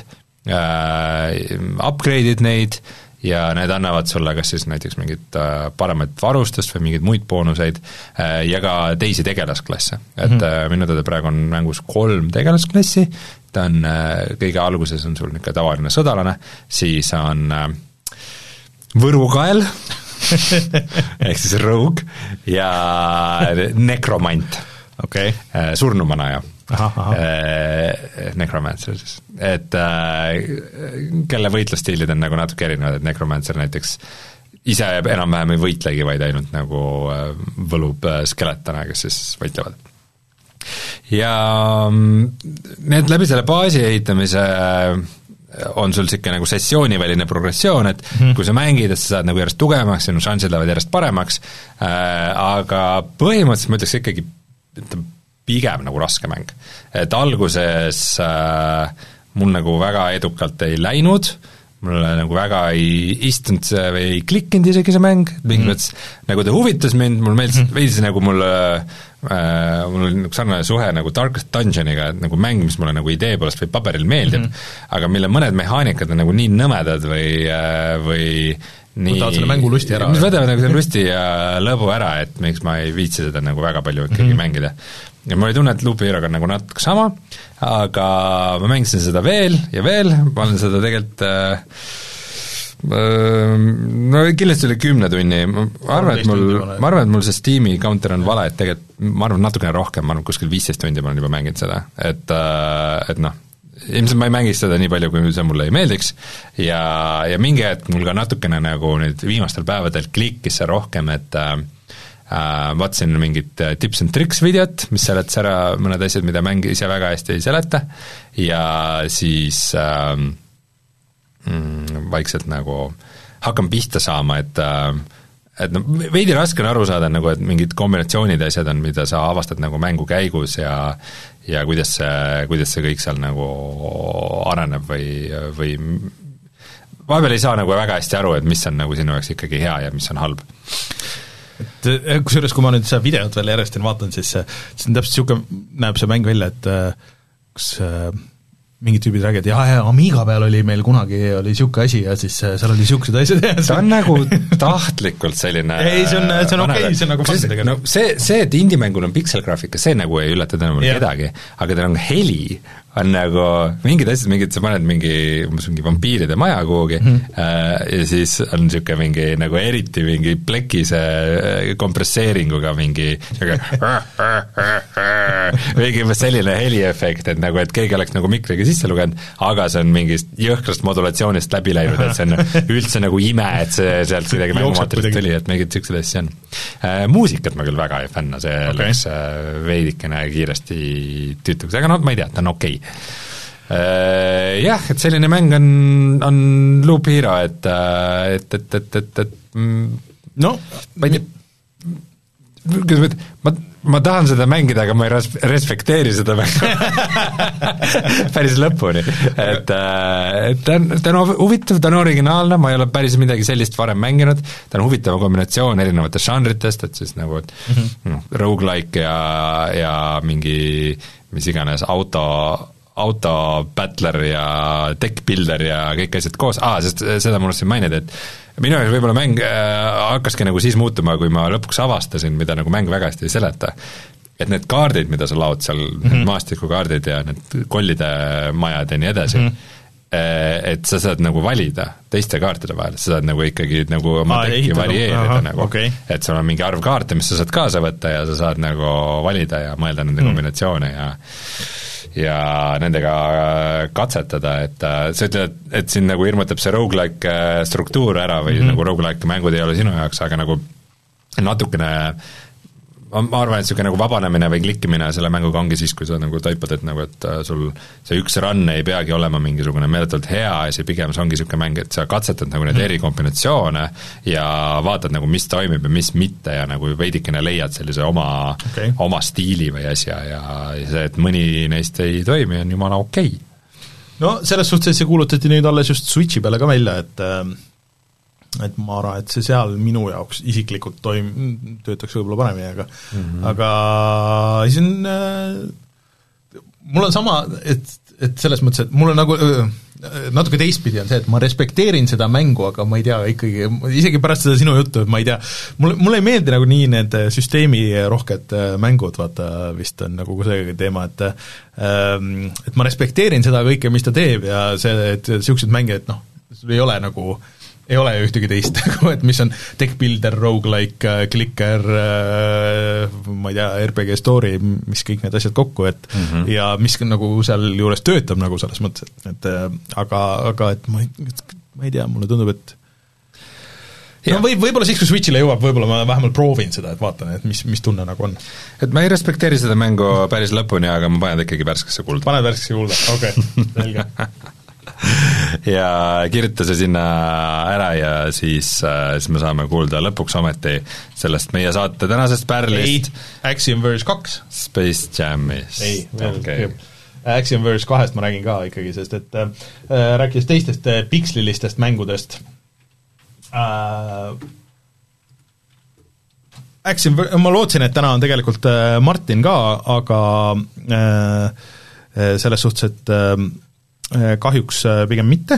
upgrade'id neid, ja need annavad sulle kas siis näiteks mingit paremat varustust või mingeid muid boonuseid ja ka teisi tegelasklasse. Et mm-hmm. minu teada praegu on mängus kolm tegelasklassi, ta on, kõige alguses on sul niisugune tavaline sõdalane, siis on võrukael, ehk siis rogue, ja nekromant, okay. Surnumanaja. Aha, aha. Necromancer siis, et äh, kelle võitlusstiilid on nagu natuke erinevad, et Necromancer näiteks ise enam-vähem ei võitlegi, vaid ainult nagu äh, võlub äh, skeletana, kes siis võitlevad. Ja need läbi selle baasi ehitamise on sul siuke nagu sessiooniväline progressioon, et mm-hmm. kui sa mängid, et sa saad nagu järjest tugevamaks, sinu šansid lähevad järjest paremaks, äh, aga põhimõtteliselt ma ütleks ikkagi, et pigem nagu raske mäng. Et alguses äh, mul nagu väga edukalt ei läinud, mulle nagu väga ei istunud see või ei klikkinud isegi see mäng, mingis mõttes mm. nagu ta huvitas mind, mul meeldis mm. veidis nagu mul äh, mul oli nagu sarnane suhe nagu Darkest Dungeoniga, et nagu mäng, mis mulle nagu idee poolest või paberil meeldib, mm. aga mille mõned mehaanikad on nagu nii nõmedad või, või nii võtavad selle mängu lusti ära. mis võtavad nagu selle lusti ja lõbu ära, et miks ma ei viitsi seda nagu väga palju ikkagi mm. mängida. Ja mul ei tunne, et Loop Hero'ga on nagu natuke sama, aga ma mängisin seda veel ja veel, ma olen seda tegelikult äh, äh, no kindlasti oli kümne tunni, ma arvan, et mul, ma arvan, et mul see Steam'i counter on vale, et tegelikult ma arvan natukene rohkem, ma arvan kuskil viisteist tundi ma olen juba mänginud seda, et, äh, et noh, ilmselt ma ei mängiks seda nii palju, kui see mulle ei meeldiks ja, ja mingi hetk mul ka natukene nagu nüüd viimastel päevadel klikkis see rohkem, et äh, Uh, vaatasin mingit tips and tricks videot, mis seletas ära mõned asjad, mida mäng ise väga hästi ei seleta ja siis uh, mm, vaikselt nagu hakkan pihta saama, et uh, et no veidi raske on aru saada nagu, et mingid kombinatsioonid ja asjad on, mida sa avastad nagu mängu käigus ja ja kuidas see, kuidas see kõik seal nagu areneb või, või vahepeal ei saa nagu väga hästi aru, et mis on nagu sinu jaoks ikkagi hea ja mis on halb. Et kusjuures, kui ma nüüd seda videot veel järjest vaatan, siis see on täpselt niisugune, näeb see mäng välja, et kus mingid tüübid räägivad, jah, ja Amiga peal oli meil kunagi, oli niisugune asi ja siis seal oli niisugused asjad ja see on nagu tahtlikult selline ei, see on, see on okei okay,, see on nagu fun tegelikult. No, see, see, et indie-mängul on pikselgraafika, see nagu ei üllata tõenäoliselt yeah. kedagi, aga tal on heli, on nagu mingid asjad, mingid, sa paned mingi, mingi vampiiride maja kuhugi mm-hmm. äh, ja siis on niisugune mingi nagu eriti mingi plekise kompresseeringuga mingi mingi selline heliefekt, et nagu, et keegi oleks nagu mikriga sisse lugenud, aga see on mingist jõhkrast modulatsioonist läbi läinud, et see on üldse nagu ime, et see sealt kuidagi mängumaaterist tuli, et mingid niisugused asjad on äh,. Muusikat ma küll väga ei fänna, see okay. läks äh, veidikene kiiresti tüütuks, aga no ma ei tea, ta on okei okay. Uh, jah, et selline mäng on, on Loop Hero, et, et, et, et, et, et no, ma ei tea, ma, ma tahan seda mängida, aga ma ei res-, respekteeri seda mängu päris lõpuni, et, et ta on, ta on huvitav, ta on originaalne, ma ei ole päris midagi sellist varem mänginud, ta on huvitav kombinatsioon erinevatest žanritest, et siis nagu et mm-hmm. roguelike ja, ja mingi mis iganes auto auto battler ja tech builder ja kõik asjad koos, aa, sest seda ma unustasin mainida, et minu jaoks võib-olla mäng äh, hakkaski nagu siis muutuma, kui ma lõpuks avastasin, mida nagu mäng väga hästi ei seleta, et need kaardid, mida sa laod seal mm, -hmm. maastikukaardid ja need kollide majad ja nii edasi mm, -hmm. et sa saad nagu valida teiste kaartide vahel, sa saad nagu ikkagi nagu oma tekki varieerida nagu, okay. et sul on mingi arv kaarte, mis sa saad kaasa võtta ja sa saad nagu valida ja mõelda nende mm. kombinatsioone ja ja nendega katsetada, et sa ütled, et siin nagu hirmutab see roguelike struktuur ära või mm -hmm. nagu roguelike mängud ei ole sinu jaoks, aga nagu natukene ma arvan, et niisugune nagu vabanemine või klikkimine selle mänguga ongi siis, kui sa nagu taipad, et nagu, et sul see üks run ei peagi olema mingisugune meeletult hea ja see pigem see ongi niisugune mäng, et sa katsetad nagu neid mm. erikombinatsioone ja vaatad nagu, mis toimib ja mis mitte ja nagu veidikene leiad sellise oma okay., oma stiili või asja ja see, et mõni neist ei toimi, on jumala okei okay. No selles suhtes see kuulutati nüüd alles just Switchi peale ka välja, et et ma arvan, et see seal minu jaoks isiklikult toim-, töötaks võib-olla paremini, aga mm-hmm. aga see on äh, mul on sama, et, et selles mõttes, et mul on nagu äh, natuke teistpidi on see, et ma respekteerin seda mängu, aga ma ei tea ikkagi, isegi pärast seda sinu juttu, et ma ei tea, mulle, mulle ei meeldi nagu nii need süsteemi rohked mängud, vaata, vist on nagu see teema, et ähm, et ma respekteerin seda kõike, mis ta teeb ja see, et niisugused mänge, et noh, sul ei ole nagu ei ole ühtegi teist, et mis on deck builder, roguelike, clicker, ma ei tea, R P G story, mis kõik need asjad kokku, et mm-hmm. ja mis nagu seal juures töötab nagu selles mõttes, et, et aga, aga et ma ei, ma ei tea, mulle tundub, et no või, võib-olla siis, kui Switchile jõuab, võib-olla ma vähemalt proovin seda, et vaatan, et mis, mis tunne nagu on. Et ma ei respekteeri seda mängu päris lõpuni, aga ma panen ikkagi värskesse kulda. Paned värskesse kulda, okei okay., selge. ja kirjuta see sinna ära ja siis, siis me saame kuulda lõpuks ometi sellest meie saate tänasest pärlist. ei, Axiom Verge kaks. Space Jamist. ei, veel okay. Axiom Verge kahest ma räägin ka ikkagi, sest et äh, rääkides teistest äh, pikslilistest mängudest äh, Axiom Verge, ma lootsin, et täna on tegelikult äh, Martin ka, aga äh, selles suhtes, et äh, kahjuks pigem mitte,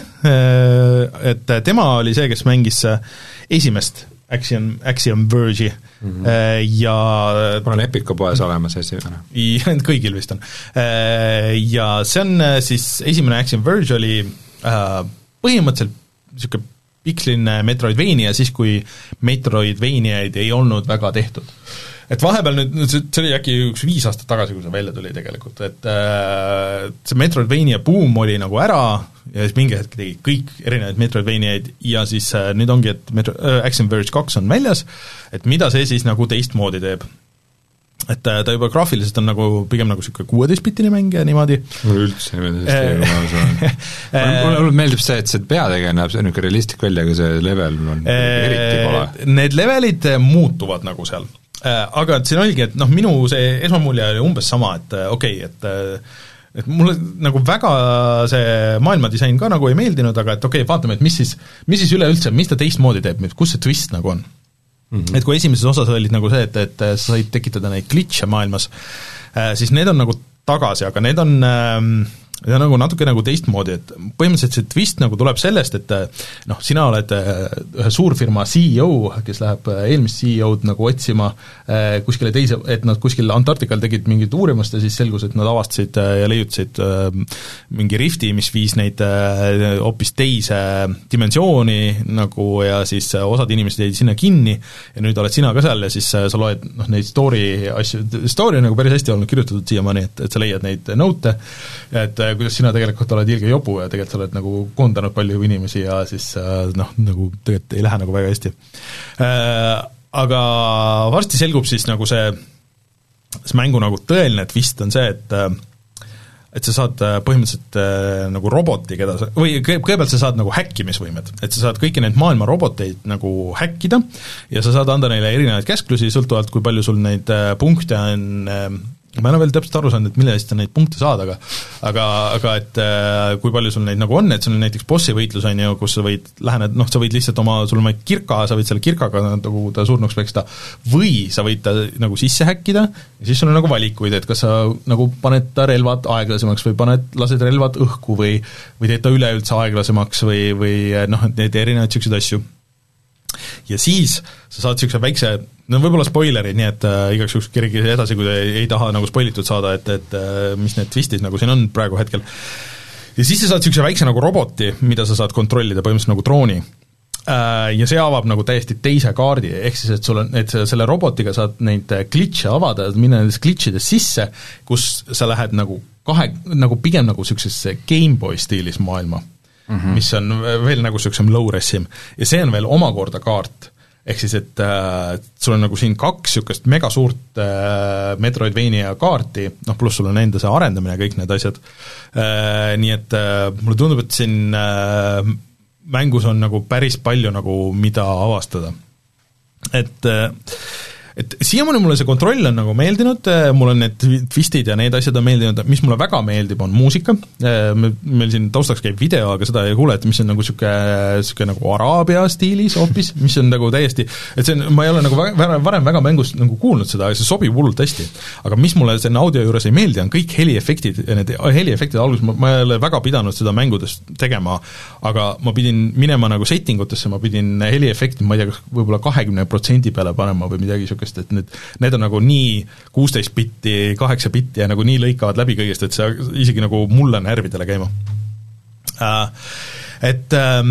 et tema oli see, kes mängis esimest Axiom, Axiom Verge'i mm-hmm. ja on Epiku poes olemas esimene. Kõigil vist on. Ja see on siis, esimene Axiom Verge oli põhimõtteliselt niisugune piksline Metroidvania siis, kui Metroidvaniaid ei olnud väga tehtud. Et vahepeal nüüd, see oli äkki üks viis aastat tagasi, kui see välja tuli tegelikult, et äh, see Metroidvania boom oli nagu ära ja siis mingi hetk tegi kõik erinevaid Metroidvaniaid ja siis äh, nüüd ongi, et Metro, äh, Axiom Verge kaks on väljas, et mida see siis nagu teistmoodi teeb. Et äh, ta juba graafiliselt on nagu pigem nagu niisugune kuueteist-bitine mäng ja niimoodi. Mulle üldse niimoodi hästi mulle meeldib see, et see peategelane näeb niisugune realistlik välja, aga see level on eriti pole. Need levelid muutuvad nagu seal. Aga et siin oligi, et noh, minu see esmamulje oli umbes sama, et okei okay,, et et mulle nagu väga see maailmadisain ka nagu ei meeldinud, aga et okei okay,, vaatame, et mis siis, mis siis üleüldse, mis ta teistmoodi teeb, kus see twist nagu on. Mm-hmm. Et kui esimeses osas olid nagu see, et, et sa said tekitada neid glitche maailmas, siis need on nagu tagasi, aga need on ja nagu natuke nagu teistmoodi, et põhimõtteliselt see twist nagu tuleb sellest, et noh, sina oled ühe suurfirma C E O, kes läheb eelmist C E O-d nagu otsima kuskile teise, et nad kuskil Antarktikal tegid mingit uurimust ja siis selgus, et nad avastasid ja leiutasid mingi rifti, mis viis neid hoopis teise dimensiooni nagu ja siis osad inimesed jäid sinna kinni ja nüüd oled sina ka seal ja siis sa loed noh, neid story asju, story on nagu päris hästi olnud kirjutatud siiamaani, et, et sa leiad neid note, et kuidas sina tegelikult oled ilge jobu ja tegelikult sa oled nagu koondanud palju inimesi ja siis noh, nagu tegelikult ei lähe nagu väga hästi. Aga varsti selgub siis nagu see, see mängu nagu tõeline twist on see, et et sa saad põhimõtteliselt nagu roboti, keda sa, või kõigepealt sa saad nagu häkkimisvõimed, et sa saad kõiki neid maailma roboteid nagu häkkida ja sa saad anda neile erinevaid käsklusi, sõltuvalt kui palju sul neid punkte on. Ma ei ole veel täpselt aru saanud, et mille eest sa neid punkte saad, aga aga, aga et äh, kui palju sul neid nagu on, et sul on näiteks bossi võitlus on ju, kus sa võid lähened, noh, sa võid lihtsalt oma, sul on kirka, sa võid selle kirkaga nagu ta surnuks peksta, või sa võid ta nagu sisse häkkida ja siis sul on nagu valikuid, et kas sa nagu paned ta relvad aeglasemaks või paned, lased relvad õhku või, või teed ta üleüldse aeglasemaks või, või noh, need erinevaid niisuguseid asju. Ja siis sa saad niisuguse väikse, no võib-olla spoileri, nii et äh, igaks juhuks kirgi edasi, kui te ei, ei taha nagu spoilitud saada, et, et äh, mis need twistid nagu siin on praegu hetkel. Ja siis sa saad niisuguse väikse nagu roboti, mida sa saad kontrollida, põhimõtteliselt nagu drooni. Äh, ja see avab nagu täiesti teise kaardi, ehk siis, et sul on, et selle robotiga saad neid glitche avada, minna nendes glitchides sisse, kus sa lähed nagu kahe, nagu pigem nagu niisugusesse Gameboy stiilis maailma. Mm-hmm. Mis on veel nagu niisugusem low-ressim ja see on veel omakorda kaart, ehk siis, et äh, sul on nagu siin kaks niisugust megasuurt äh, Metroidvania kaarti, noh pluss sul on enda see arendamine ja kõik need asjad äh,, nii et äh, mulle tundub, et siin äh, mängus on nagu päris palju nagu mida avastada. Et äh, et siiamaani mulle see kontroll on nagu meeldinud, mul on need twistid ja need asjad on meeldinud, mis mulle väga meeldib, on muusika, meil siin taustaks käib video, aga seda ei kuule, et mis on nagu siuke, siuke nagu araabia stiilis hoopis, mis on nagu täiesti, et see on, ma ei ole nagu väga, varem väga mängus nagu kuulnud seda, see sobib hullult hästi. Aga mis mulle selle audio juures ei meeldi, on kõik heliefektid, need heliefektid alguses, ma, ma ei ole väga pidanud seda mängudes tegema, aga ma pidin minema nagu settingutesse, ma pidin heliefektid, ma ei tea, võib-olla kahekümne protsendi peale panema või midagi siukest, et need, need on nagu nii kuusteist bitti, kaheksa bitti ja nagu nii lõikavad läbi kõigest, et see isegi nagu mulle närvidele käima. Uh, et um,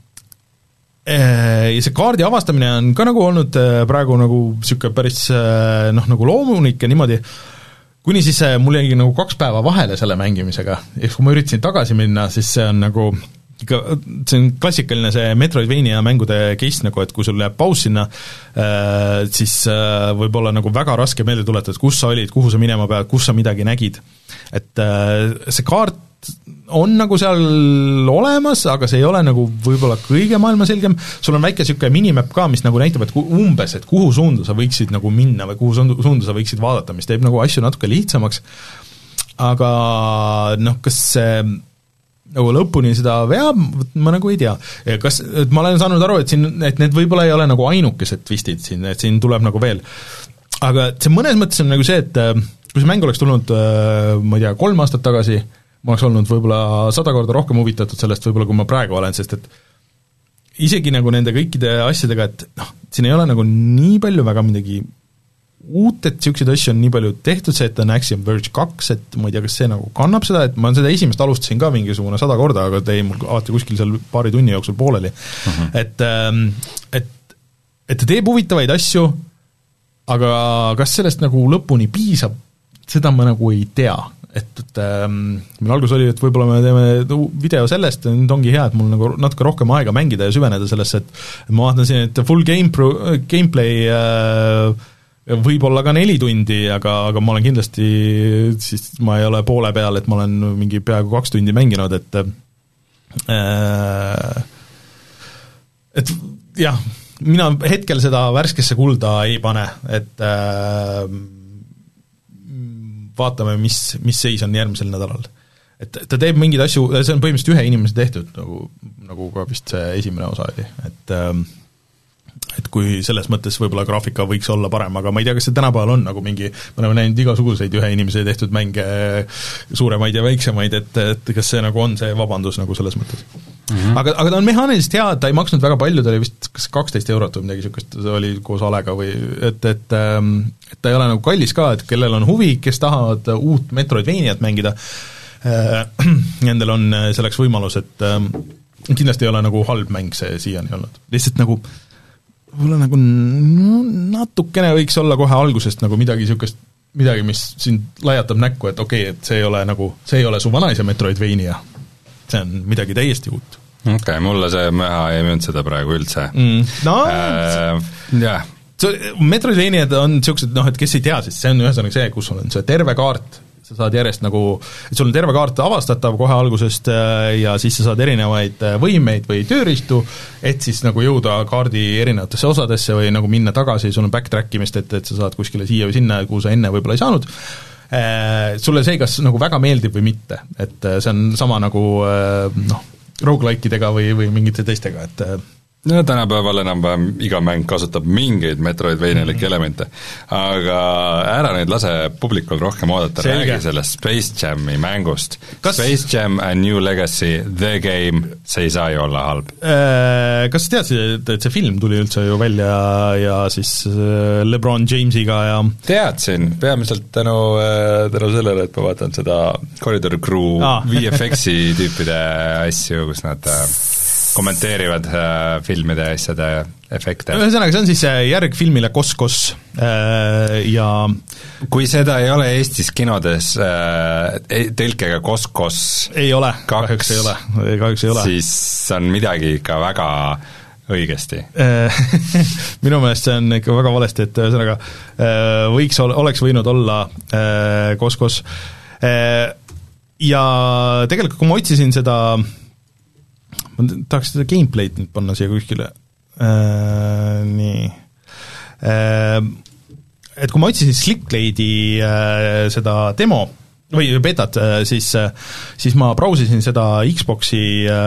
ja see kaardi avastamine on ka nagu olnud praegu nagu siuke päris noh, nagu loomulik ja niimoodi, kuni siis mul jäigi nagu kaks päeva vahele selle mängimisega, ehk kui ma üritasin tagasi minna, siis see on nagu ikka, see on klassikaline see Metroidvania mängude case nagu, et kui sul jääb paus sinna, siis võib olla nagu väga raske meelde tuletada, et kus sa olid, kuhu sa minema pead, kus sa midagi nägid. Et see kaart on nagu seal olemas, aga see ei ole nagu võib-olla kõige maailma selgem, sul on väike siuke minimap ka, mis nagu näitab, et umbes, et kuhu suunda sa võiksid nagu minna või kuhu suunda sa võiksid vaadata, mis teeb nagu asju natuke lihtsamaks, aga noh, kas see nagu lõpuni seda veab, ma nagu ei tea. Kas, et ma olen saanud aru, et siin, et need võib-olla ei ole nagu ainukesed twistid siin, et siin tuleb nagu veel. Aga see mõnes mõttes on nagu see, et kui see mäng oleks tulnud, ma ei tea, kolm aastat tagasi, ma oleks olnud võib-olla sada korda rohkem huvitatud sellest, võib-olla kui ma praegu olen, sest et isegi nagu nende kõikide asjadega, et noh, siin ei ole nagu nii palju väga midagi uut, et niisuguseid asju on nii palju tehtud, see, et on Axiom Verge kaks, et ma ei tea, kas see nagu kannab seda, et ma seda esimest alustasin ka mingisugune sada korda, aga ta jäi mul alati kuskil seal paari tunni jooksul pooleli. Uh-huh. Et, et, et ta teeb huvitavaid asju, aga kas sellest nagu lõpuni piisab, seda ma nagu ei tea. Et, et ähm, meil algus oli, et võib-olla me teeme video sellest, nüüd ongi hea, et mul nagu natuke rohkem aega mängida ja süveneda sellesse, et ma vaatan siin, et full game pro, gameplay äh, võib olla ka neli tundi, aga, aga ma olen kindlasti, siis ma ei ole poole peal, et ma olen mingi peaaegu kaks tundi mänginud, et äh, et jah, mina hetkel seda värskesse kulda ei pane, et äh, vaatame, mis, mis seis on järgmisel nädalal. Et ta teeb mingeid asju, see on põhimõtteliselt ühe inimese tehtud, nagu, nagu ka vist see esimene osa oli, et äh, et kui selles mõttes võib-olla graafika võiks olla parem, aga ma ei tea, kas see tänapäeval on nagu mingi, me oleme näinud igasuguseid ühe inimese tehtud mänge, suuremaid ja väiksemaid, et, et kas see nagu on see vabandus nagu selles mõttes. Mm-hmm. Aga, aga ta on mehaaniliselt hea, ta ei maksnud väga palju, ta oli vist kas kaksteist eurot või midagi niisugust, see oli koos alega või et, et, et ta ei ole nagu kallis ka, et kellel on huvi, kes tahavad uut Metroidvaniat mängida, nendel on selleks võimalus, et kindlasti ei ole nagu halb mäng see siiani olnud. Lihtsalt nagu võib-olla nagu no, natukene võiks olla kohe algusest nagu midagi niisugust, midagi, mis sind lajatab näkku, et okei okay,, et see ei ole nagu, see ei ole su vanaisa Metroidvania, see on midagi täiesti uut. Okei, okay, mulle see möha ei müünud seda praegu üldse. Mm, no, äh, jah. Metroidvaniad on niisugused, noh, et kes ei tea, siis see on ühesõnaga see, kus sul on see terve kaart, sa saad järjest nagu, et sul on terve kaart avastatav kohe algusest ja siis sa saad erinevaid võimeid või tööriistu, et siis nagu jõuda kaardi erinevatesse osadesse või nagu minna tagasi, sul on backtrack imist, et, et sa saad kuskile siia või sinna, kuhu sa enne võib-olla ei saanud. Sulle see, kas nagu väga meeldib või mitte, et see on sama nagu noh, roguelikeidega või, või mingite teistega, et no tänapäeval enam-vähem iga mäng kasutab mingeid Metroidvanialikke mm-hmm. elemente, aga ära nüüd lase publikul rohkem oodata, räägi sellest Space Jami mängust. Kas... Space Jam A New Legacy, The Game, see ei saa ju olla halb. Kas sa teadsid, et see film tuli üldse ju välja ja siis LeBron Jamesiga ja teadsin, peamiselt tänu, tänu sellele, et ma vaatan seda Corridor Crew ah. V F X-i tüüpide asju, kus nad kommenteerivad äh, filmide asjade efekte. Ühesõnaga, see on siis järg filmile Koskos äh, ja kui seda ei ole Eestis kinodes äh, tõlkega Koskos ei ole, kahjuks ei ole, kahjuks ei ole. Siis on midagi ikka väga õigesti? Minu meelest see on ikka väga valesti, et ühesõnaga võiks, oleks võinud olla koos-koos. Ja tegelikult, kui ma otsisin seda, ma tahaks seda gameplay'd nüüd panna siia kuskile, nii, et kui ma otsisin Slipblade'i seda demo, või betat, siis, siis ma brausisin seda Xboxi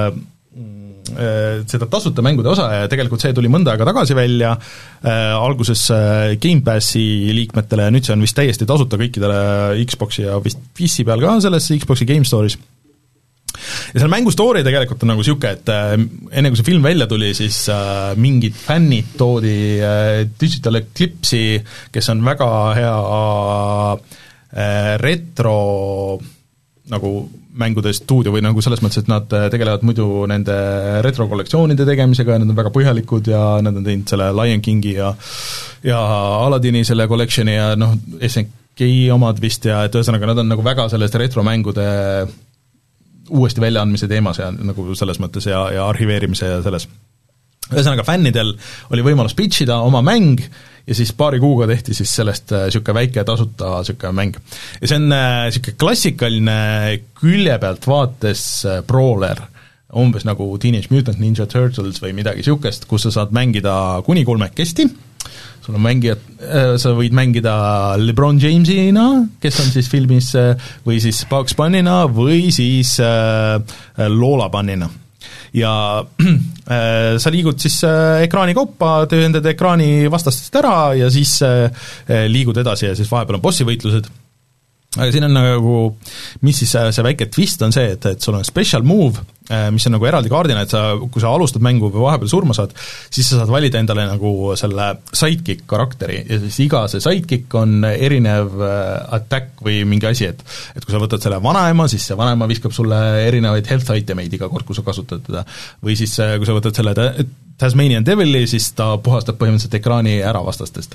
seda tasuta mängude osa ja tegelikult see tuli mõnda aega tagasi välja äh, alguses äh, Game Passi liikmetele ja nüüd see on vist täiesti tasuta kõikidele Xboxi ja vist P C peal ka selles Xboxi Game Store'is. Ja selle mängu story tegelikult on nagu siuke, et äh, enne kui see film välja tuli, siis äh, mingid fännid toodi äh, Digital Eclipse'i, kes on väga hea äh, retro nagu mängude stuudio või nagu selles mõttes, et nad tegelevad muidu nende retrokollektsioonide tegemisega ja nad on väga põhjalikud ja nad on teinud selle Lion Kingi ja ja Aladdini selle collection'i ja noh, S N K omad vist ja et ühesõnaga nad on nagu väga sellest retromängude uuesti väljaandmise teemas ja nagu selles mõttes ja, ja arhiveerimise ja selles. Ühesõnaga fännidel oli võimalus pitchida oma mäng ja siis paari kuuga tehti siis sellest niisugune väike tasuta niisugune mäng. Ja see on niisugune klassikaline külje pealt vaates brawler, umbes nagu Teenage Mutant Ninja Turtles või midagi niisugust, kus sa saad mängida kuni kolmekesti, sul on mängijad, sa võid mängida LeBron Jamesina, kes on siis filmis, või siis Bugs Bunnina või siis Lola Bunnina. Ja äh, sa liigud siis äh, ekraani kaupa, tööndad ekraani vastastest ära ja siis äh, liigud edasi ja siis vahepeal on bossivõitlused. Aga siin on nagu, mis siis see, see väike twist on see, et, et sul on special move, mis on nagu eraldi kaardina, et sa, kui sa alustad mängu või vahepeal surma saad, siis sa saad valida endale nagu selle sidekick karakteri ja siis iga see sidekick on erinev attack või mingi asi, et et kui sa võtad selle vanaema, siis see vanaema viskab sulle erinevaid health itemeid iga kord, kui sa kasutad teda. Või siis kui sa võtad selle Tasmanian Devili, siis ta puhastab põhimõtteliselt ekraani ära vastastest.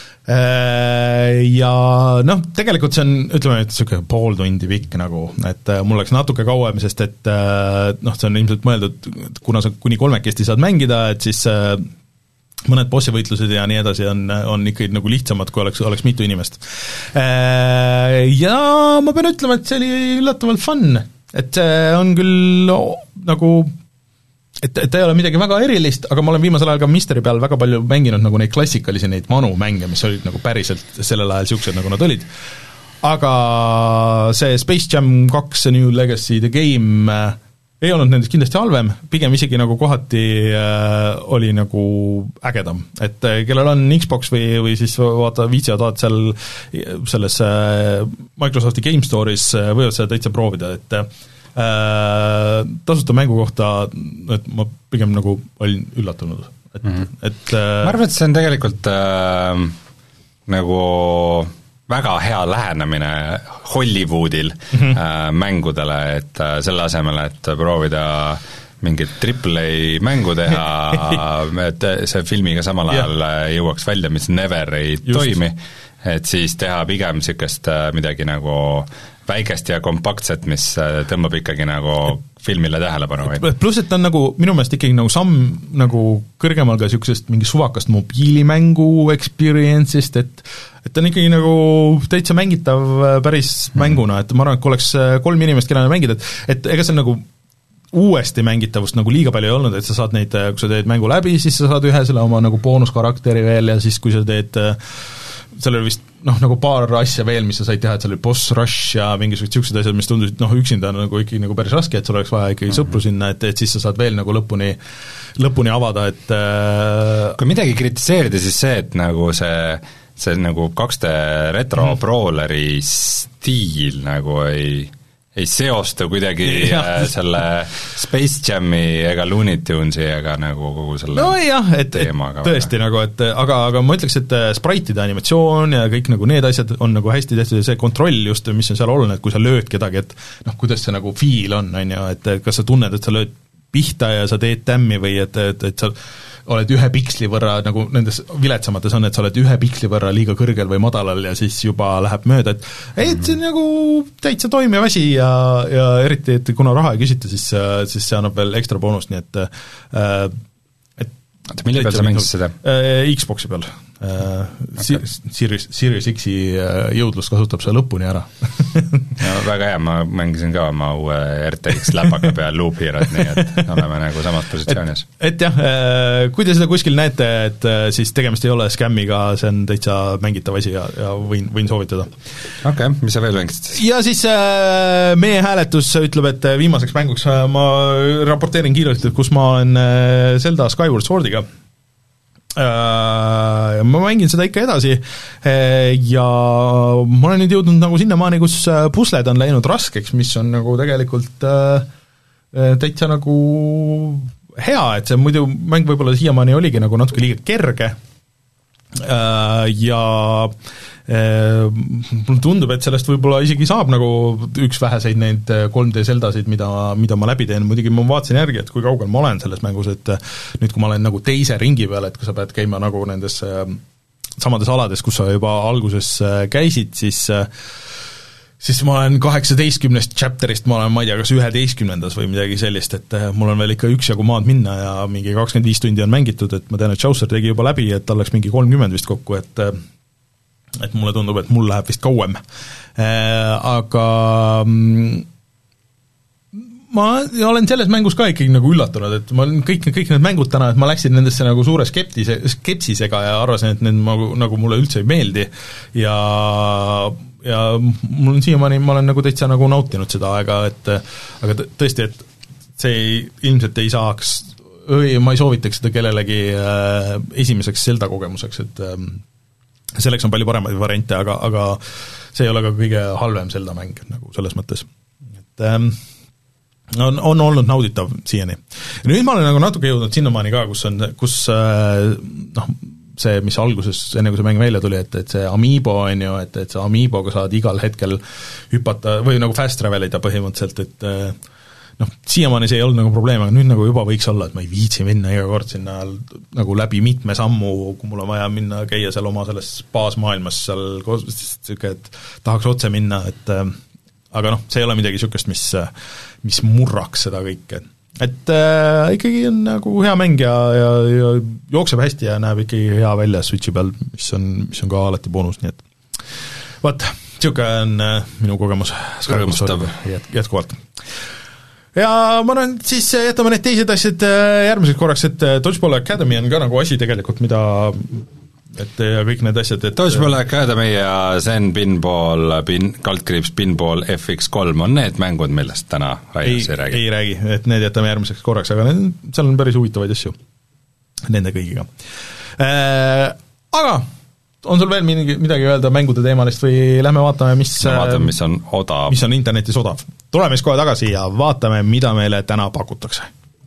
Ja noh, tegelikult see on, ütleme, et niisugune pool tundi pikk nagu, et mul läks natuke kauem, sest et noh, see on ilmselt mõeldud, kuna sa kuni kolmekesti saad mängida, et siis mõned bossivõitlused ja nii edasi on, on ikkagi nagu lihtsamad, kui oleks, oleks mitu inimest. Ja ma pean ütlema, et see oli üllatavalt fun, et see on küll nagu et, et ta ei ole midagi väga erilist, aga ma olen viimasel ajal ka Misteri peal väga palju mänginud nagu neid klassikalisi, neid vanu mänge, mis olid nagu päriselt sellel ajal siuksed, nagu nad olid. Aga see Space Jam kaks, New Legacy, The Game äh, ei olnud nendest kindlasti halvem, pigem isegi nagu kohati äh, oli nagu ägedam. Et äh, kellel on Xbox või, või siis vaata, viitsivad vaata seal selles äh, Microsofti Game Store'is äh, võivad seda täitsa proovida, et äh, tasuta mängu kohta, et ma pigem nagu olin üllatunud, et mm, -hmm. et äh, ma arvan, et see on tegelikult äh, nagu väga hea lähenemine Hollywoodil mm -hmm. äh, mängudele, et äh, selle asemel, et proovida mingit triple A mängu teha, et see filmiga samal ajal yeah. jõuaks välja, mis never ei Just. toimi, et siis teha pigem niisugust midagi nagu väikest ja kompaktset, mis tõmbab ikkagi nagu filmile tähelepanu. Pluss, et ta on nagu minu meelest ikkagi nagu samm nagu kõrgemal ka niisugusest mingi suvakast mobiilimängu experience'ist, et et ta on ikkagi nagu täitsa mängitav päris mm. mänguna, et ma arvan, et kui oleks kolm inimest, kellele mängida, et, et ega see nagu uuesti mängitavust nagu liiga palju ei olnud, et sa saad neid, kui sa teed mängu läbi, siis sa saad ühe selle oma nagu boonuskarakteri veel ja siis kui sa teed seal oli vist noh, nagu paar asja veel, mis sa said teha, et seal oli boss rush ja mingisugused niisugused asjad, mis tundusid noh, üksinda nagu ikkagi nagu päris raske, et sul oleks vaja ikkagi sõpru sinna, et, et siis sa saad veel nagu lõpuni, lõpuni avada, et äh... kui midagi kritiseerida, siis see, et nagu see, see nagu kaks D retro mm. brawleri stiil nagu ei ei seosta kuidagi ja. selle Space Jam'i ega Looney Tunesi ega nagu kogu selle no jah, et, et tõesti või? Nagu, et aga, aga ma ütleks, et spriteide animatsioon ja kõik nagu need asjad on nagu hästi tehtud ja see kontroll just, mis on seal oluline, et kui sa lööd kedagi, et noh, kuidas see nagu feel on, on ju, et kas sa tunned, et sa lööd pihta ja sa teed tämmi või et, et, et sa oled ühe piksli võrra, nagu nendes viletsamates on, et sa oled ühe piksli võrra liiga kõrgel või madalal ja siis juba läheb mööda, et ei, et see on nagu täitsa toimiv asi ja, ja eriti, et kuna raha ei küsita, siis, siis see annab veel ekstra boonust, nii et äh, et oota, mille peal sa mängisid seda? Xboxi peal. Okay. Series, Series X-i jõudlus kasutab see lõpuni ära. No väga hea, ma mängisin ka oma uue R T X läpaka peal Loop Hero'd, nii et oleme nagu samas positsioonis. Et, et jah, kui te seda kuskil näete, et siis tegemist ei ole skämmiga, see on täitsa mängitav asi ja, ja võin, võin soovitada. Okei, okay, mis sa veel mängisid siis? Ja siis äh, meie hääletus ütleb, et viimaseks mänguks ma raporteerin kiirelt, kus ma olen Zelda Skyward Swordiga. Uh, ma mängin seda ikka edasi uh, ja ma olen nüüd jõudnud nagu sinnamaani, kus pusled on läinud raskeks, mis on nagu tegelikult uh, täitsa nagu hea, et see muidu mäng võib-olla siiamaani oligi nagu natuke liiga kerge uh, ja mulle tundub, et sellest võib-olla isegi saab nagu üks väheseid neid kolm D Zeldasid, mida, mida ma läbi teen, muidugi ma vaatasin järgi, et kui kaugel ma olen selles mängus, et nüüd, kui ma olen nagu teise ringi peal, et kui sa pead käima nagu nendes samades alades, kus sa juba alguses käisid, siis siis ma olen kaheksateistkümnest chapterist, ma olen, ma ei tea, kas üheteistkümnendas või midagi sellist, et mul on veel ikka üksjagu maad minna ja mingi kakskümmend viis tundi on mängitud, et ma tean, et Chaucer tegi juba läbi, et tal läks mingi kolmkümmend vist kokku, et et mulle tundub, et mul läheb vist kauem. Aga ma olen selles mängus ka ikkagi nagu üllatunud, et ma olen kõik, kõik need mängud täna, et ma läksin nendesse nagu suure skeptise, skepsisega ja arvasin, et need nagu, nagu mulle üldse ei meeldi ja ja mul on siiamaani, ma olen nagu täitsa nagu nautinud seda aega, et aga tõesti, et see ei, ilmselt ei saaks, ma ei soovitaks seda kellelegi esimeseks Zelda kogemuseks, et selleks on palju paremaid variante, aga, aga see ei ole ka kõige halvem Zelda mäng nagu selles mõttes. Et ähm, on, on olnud nauditav siiani. Ja nüüd ma olen nagu natuke jõudnud sinnamaani ka, kus on, kus äh, noh, see, mis alguses, enne kui see mäng välja tuli, et, et see Amiibo on ju, et, et see Amiiboga saad igal hetkel hüpata või nagu fast travelida põhimõtteliselt, et äh, noh, siiamaani see ei olnud nagu probleem, aga nüüd nagu juba võiks olla, et ma ei viitsi minna iga kord sinna nagu läbi mitme sammu, kui mul on vaja minna, käia seal oma selles baasmaailmas seal, siuke, et tahaks otse minna, et äh, aga noh, see ei ole midagi niisugust, mis, mis murraks seda kõike. Et äh, ikkagi on nagu hea mäng ja, ja, ja jookseb hästi ja näeb ikkagi hea välja Switchi peal, mis on, mis on ka alati boonus, nii et vaat, niisugune on äh, minu kogemus jätkuvalt. Ja ma arvan, siis jätame need teised asjad järgmiseks korraks, et Dodgeball Academy on ka nagu asi tegelikult, mida et ja kõik need asjad, et Dodgeball Academy ja Zen Pinball, pin, kaldkriips Pinball F X kolm on need mängud, millest täna Rainas ei, ei räägi? Ei räägi, et need jätame järgmiseks korraks, aga need, seal on päris huvitavaid asju nende kõigiga äh,. Aga on sul veel midagi öelda mängude teemalist või lähme vaatame, mis no, vaatame, mis on odav. Mis on internetis odav. Tuleme siis kohe tagasi ja vaatame, mida meile täna pakutakse.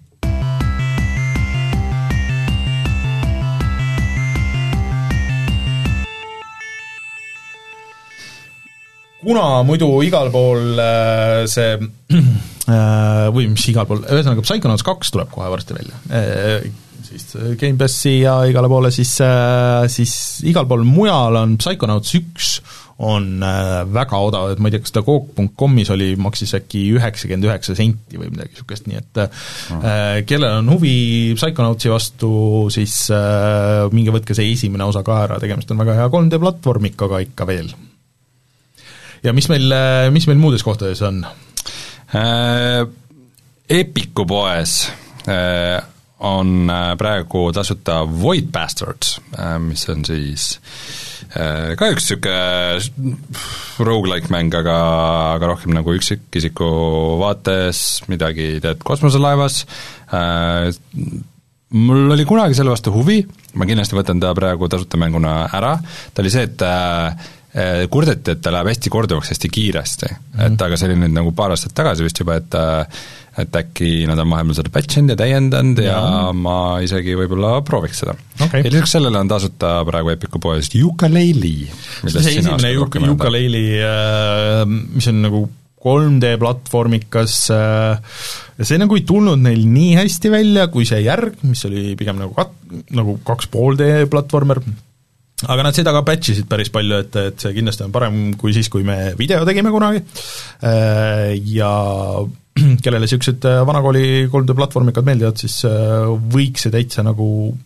Kuna muidu igal pool see või mis igal pool, ühesõnaga Psychonauts kaks tuleb kohe varsti välja, siis Game Passi ja igale poole, siis, siis igal pool mujal on Psychonauts üks on väga odav, et ma ei tea, kas ta Coop punkt comis oli, maksis äkki üheksakümmend üheksa senti või midagi niisugust, nii et mm. äh, kellel on huvi Psychonautsi vastu, siis äh, minge võtke see esimene osa ka ära, tegemist on väga hea kolm D platvormikaga ikka veel. Ja mis meil, mis meil muudes kohtades on? Äh, Epiku poes äh, on praegu tasuta Void Bastards, äh, mis on siis äh, ka üks niisugune roguelike mäng, aga, aga rohkem nagu üksikisiku vaates, midagi teed kosmoselaevas, äh, mul oli kunagi selle vastu huvi, ma kindlasti võtan ta praegu tasuta mänguna ära, ta oli see, et äh, kurdeti, et ta läheb hästi korduvaks hästi kiiresti mm, -hmm. et aga see oli nüüd nagu paar aastat tagasi vist juba, et et äkki nad on vahepeal seda patchinud ja täiendanud ja, ja ma isegi võib-olla prooviks seda okay.. Ja lisaks sellele on tasuta praegu Epiku poes Yooka-Laylee. see esimene Yooka-Laylee, mis on nagu kolm D platvormikas, ja see nagu ei tulnud neil nii hästi välja kui see järg, mis oli pigem nagu, kat, nagu kaks pool D platvormer, aga nad seda ka patchisid päris palju, et, et see kindlasti on parem kui siis, kui me video tegime kunagi ja kellele niisugused vanakooli kolm D platvormikad meeldivad, siis võiks see täitsa nagu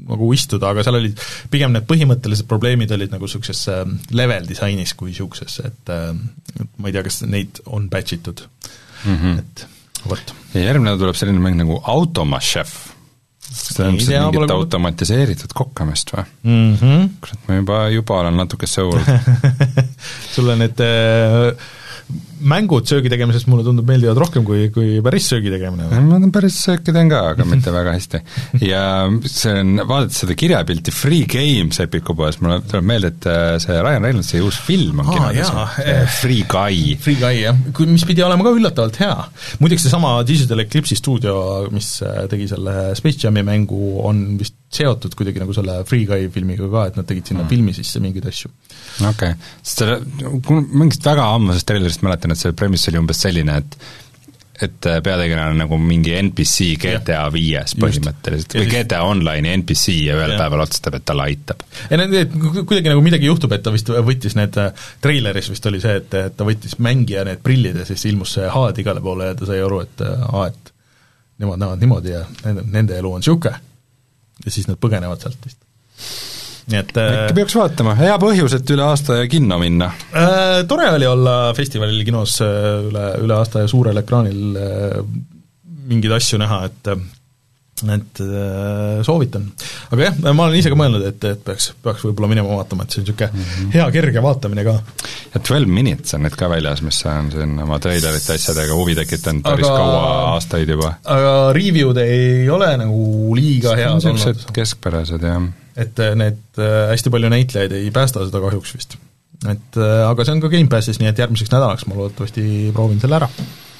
nagu istuda, aga seal olid pigem need põhimõttelised probleemid olid nagu niisuguses level disainis kui niisuguses, et ma ei tea, kas neid on batch itud mm, -hmm. et vot. ja järgmine tuleb selline mäng nagu Automachef. kas ta on mingit automatiseeritud kokkamist või? Mm -hmm. kurat, ma juba, juba olen natuke sõul. sulle need äh, mängud söögi tegemisest mulle tundub meeldivad rohkem kui, kui päris söögi tegemine. ma päris sööki teen ka, aga mitte väga hästi. ja see on, vaadates seda kirjapilti Free Games Epiku poes, mulle tuleb meelde, et see Ryan Reynoldsi uus film on Aa, kinodes, Free Guy. Free Guy, jah, mis pidi olema ka üllatavalt hea. Muideks seesama Digital Eclipse'i stuudio, mis tegi selle Space Jami mängu, on vist seotud kuidagi nagu selle Free Guy filmiga ka, et nad tegid sinna mm. filmi sisse mingeid asju. okei okay., sest selle, mingist väga ammusest trailerist mäletan, et see premise oli umbes selline, et et peategelane on nagu mingi N P C G T A viies põhimõtteliselt, või G T A Online'i N P C ja ühel ja. päeval otsustab, et talle aitab. ja need, kuidagi nagu midagi juhtub, et ta vist võttis need, treileris vist oli see, et ta võttis mängija need prillid ja siis ilmus see haad igale poole ja ta sai aru, et aa, et nemad näevad niimoodi ja nende, nende elu on niisugune. Ja siis nad põgenevad sealt vist. Nii et äkki peaks vaatama, hea põhjus, et üle aasta kinno minna. Äh, tore oli olla festivalil kinos üle, üle aasta ja suurel ekraanil äh, mingeid asju näha, et et äh, soovitan. Aga jah, ma olen ise ka mõelnud, et, et peaks, peaks võib-olla minema vaatama, et see on niisugune mm -hmm. hea kerge vaatamine ka. ja twelve minutes on nüüd ka väljas, mis on siin oma treilerite asjadega huvi tekitanud päris aga, kaua aastaid juba. Aga review'd ei ole nagu liiga head olnud. Niisugused keskpärased, jah. Et need hästi palju näitlejaid ei päästa seda kahjuks vist. Et aga see on ka Gamepassis, nii et järgmiseks nädalaks ma loodetavasti proovin selle ära.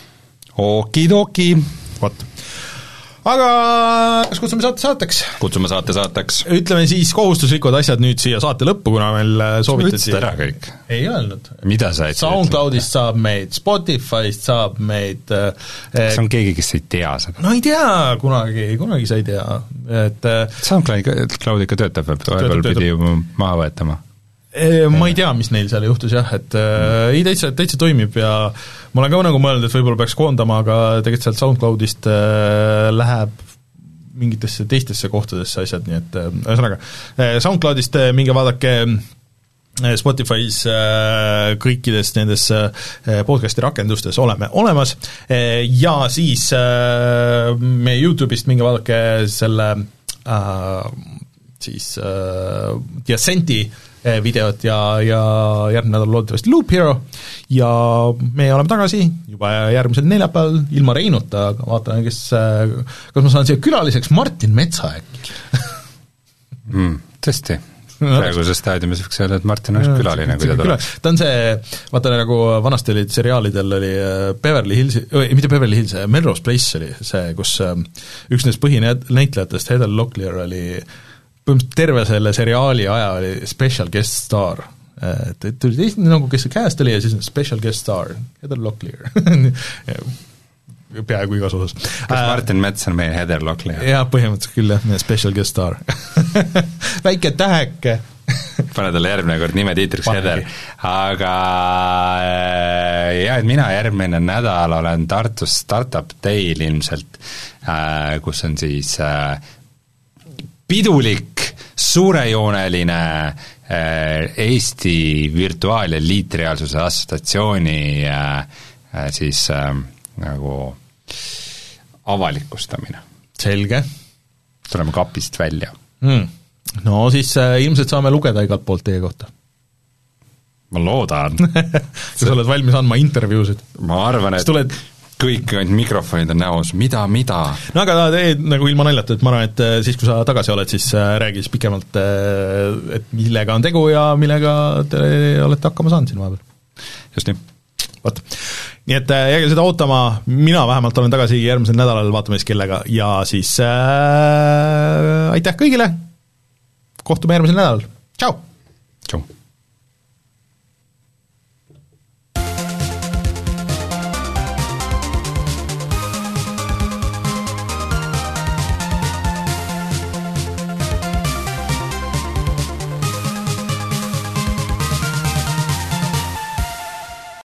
Okidoki! Vot. Aga kas kutsume saate saateks? Kutsume saate saateks. Ütleme siis kohustuslikud asjad nüüd siia saate lõppu, kuna meil soovitati... Ütlesid ära kõik. Ei öelnud. Mida sa ütlesid? SoundCloudist saab meid, Spotify'st saab meid... Kas on keegi, kes ei tea seda? No ei tea, kunagi, kunagi sa ei tea. Et, SoundCloud ikka töötab, vahepeal pidi juba maha võetama. Ma ei tea, mis neil seal juhtus jah, et mm. ei, täitsa, täitsa toimib ja ma olen ka nagu mõelnud, et võib-olla peaks koondama, aga tegelikult sealt SoundCloudist äh, läheb mingitesse teistesse kohtadesse asjad, nii et ühesõnaga äh, SoundCloudist äh, minge vaadake äh, Spotify's äh, kõikides nendes äh, podcasti rakendustes oleme olemas äh, ja siis äh, meie YouTube'ist minge vaadake selle äh, siis äh, The Ascenti videot ja, ja järgmine nädal loodetavasti Loop Hero ja me oleme tagasi juba järgmisel neljapäeval ilma Reinuta, aga vaatame, kes, kas ma saan siia külaliseks Martin Metsa äkki mm,. Tõesti, praeguses staadiumis võiks öelda, et Martin oleks külaline, kui ta tuleb. Ta on see, vaata nagu vanasti olid seriaalidel oli Beverly Hills, mitte Beverly Hills, Melrose Place oli see, kus üks nendest põhinäitlejatest, Heather Locklear oli põhimõtteliselt terve selle seriaali aja oli special guest star. Et tuli teist nagu, kes see cast oli ja siis special guest star, Heather Locklear. Peaaegu igas osas. Kas äh, Martin Mets on meie Heather Locklear? Jah, põhimõtteliselt küll jah, meie special guest star. Väike täheke. Pane talle järgmine kord nime tiitriks Heather. Aga jah, et mina järgmine nädal olen Tartus Startup Day'l ilmselt, kus on siis pidulik, suurejooneline Eesti virtuaal- ja liitreaalsuse assotsiatsiooni siis nagu avalikustamine. Selge. Tuleme kapist välja. Mm. No siis ilmselt saame lugeda igalt poolt teie kohta. Ma loodan. sa oled valmis andma intervjuusid. Ma arvan, et tuled... kõik ainult mikrofonid on näos, mida, mida? No aga teed nagu ilma naljata, et ma arvan, et siis, kui sa tagasi oled, siis räägi siis pikemalt, et millega on tegu ja millega te olete hakkama saanud siin vahepeal. Just nii. Vaat. Nii et jääge seda ootama, mina vähemalt olen tagasi järgmisel nädalal, vaatame siis kellega ja siis äh, aitäh kõigile, kohtume järgmisel nädalal, tšau! Tšau!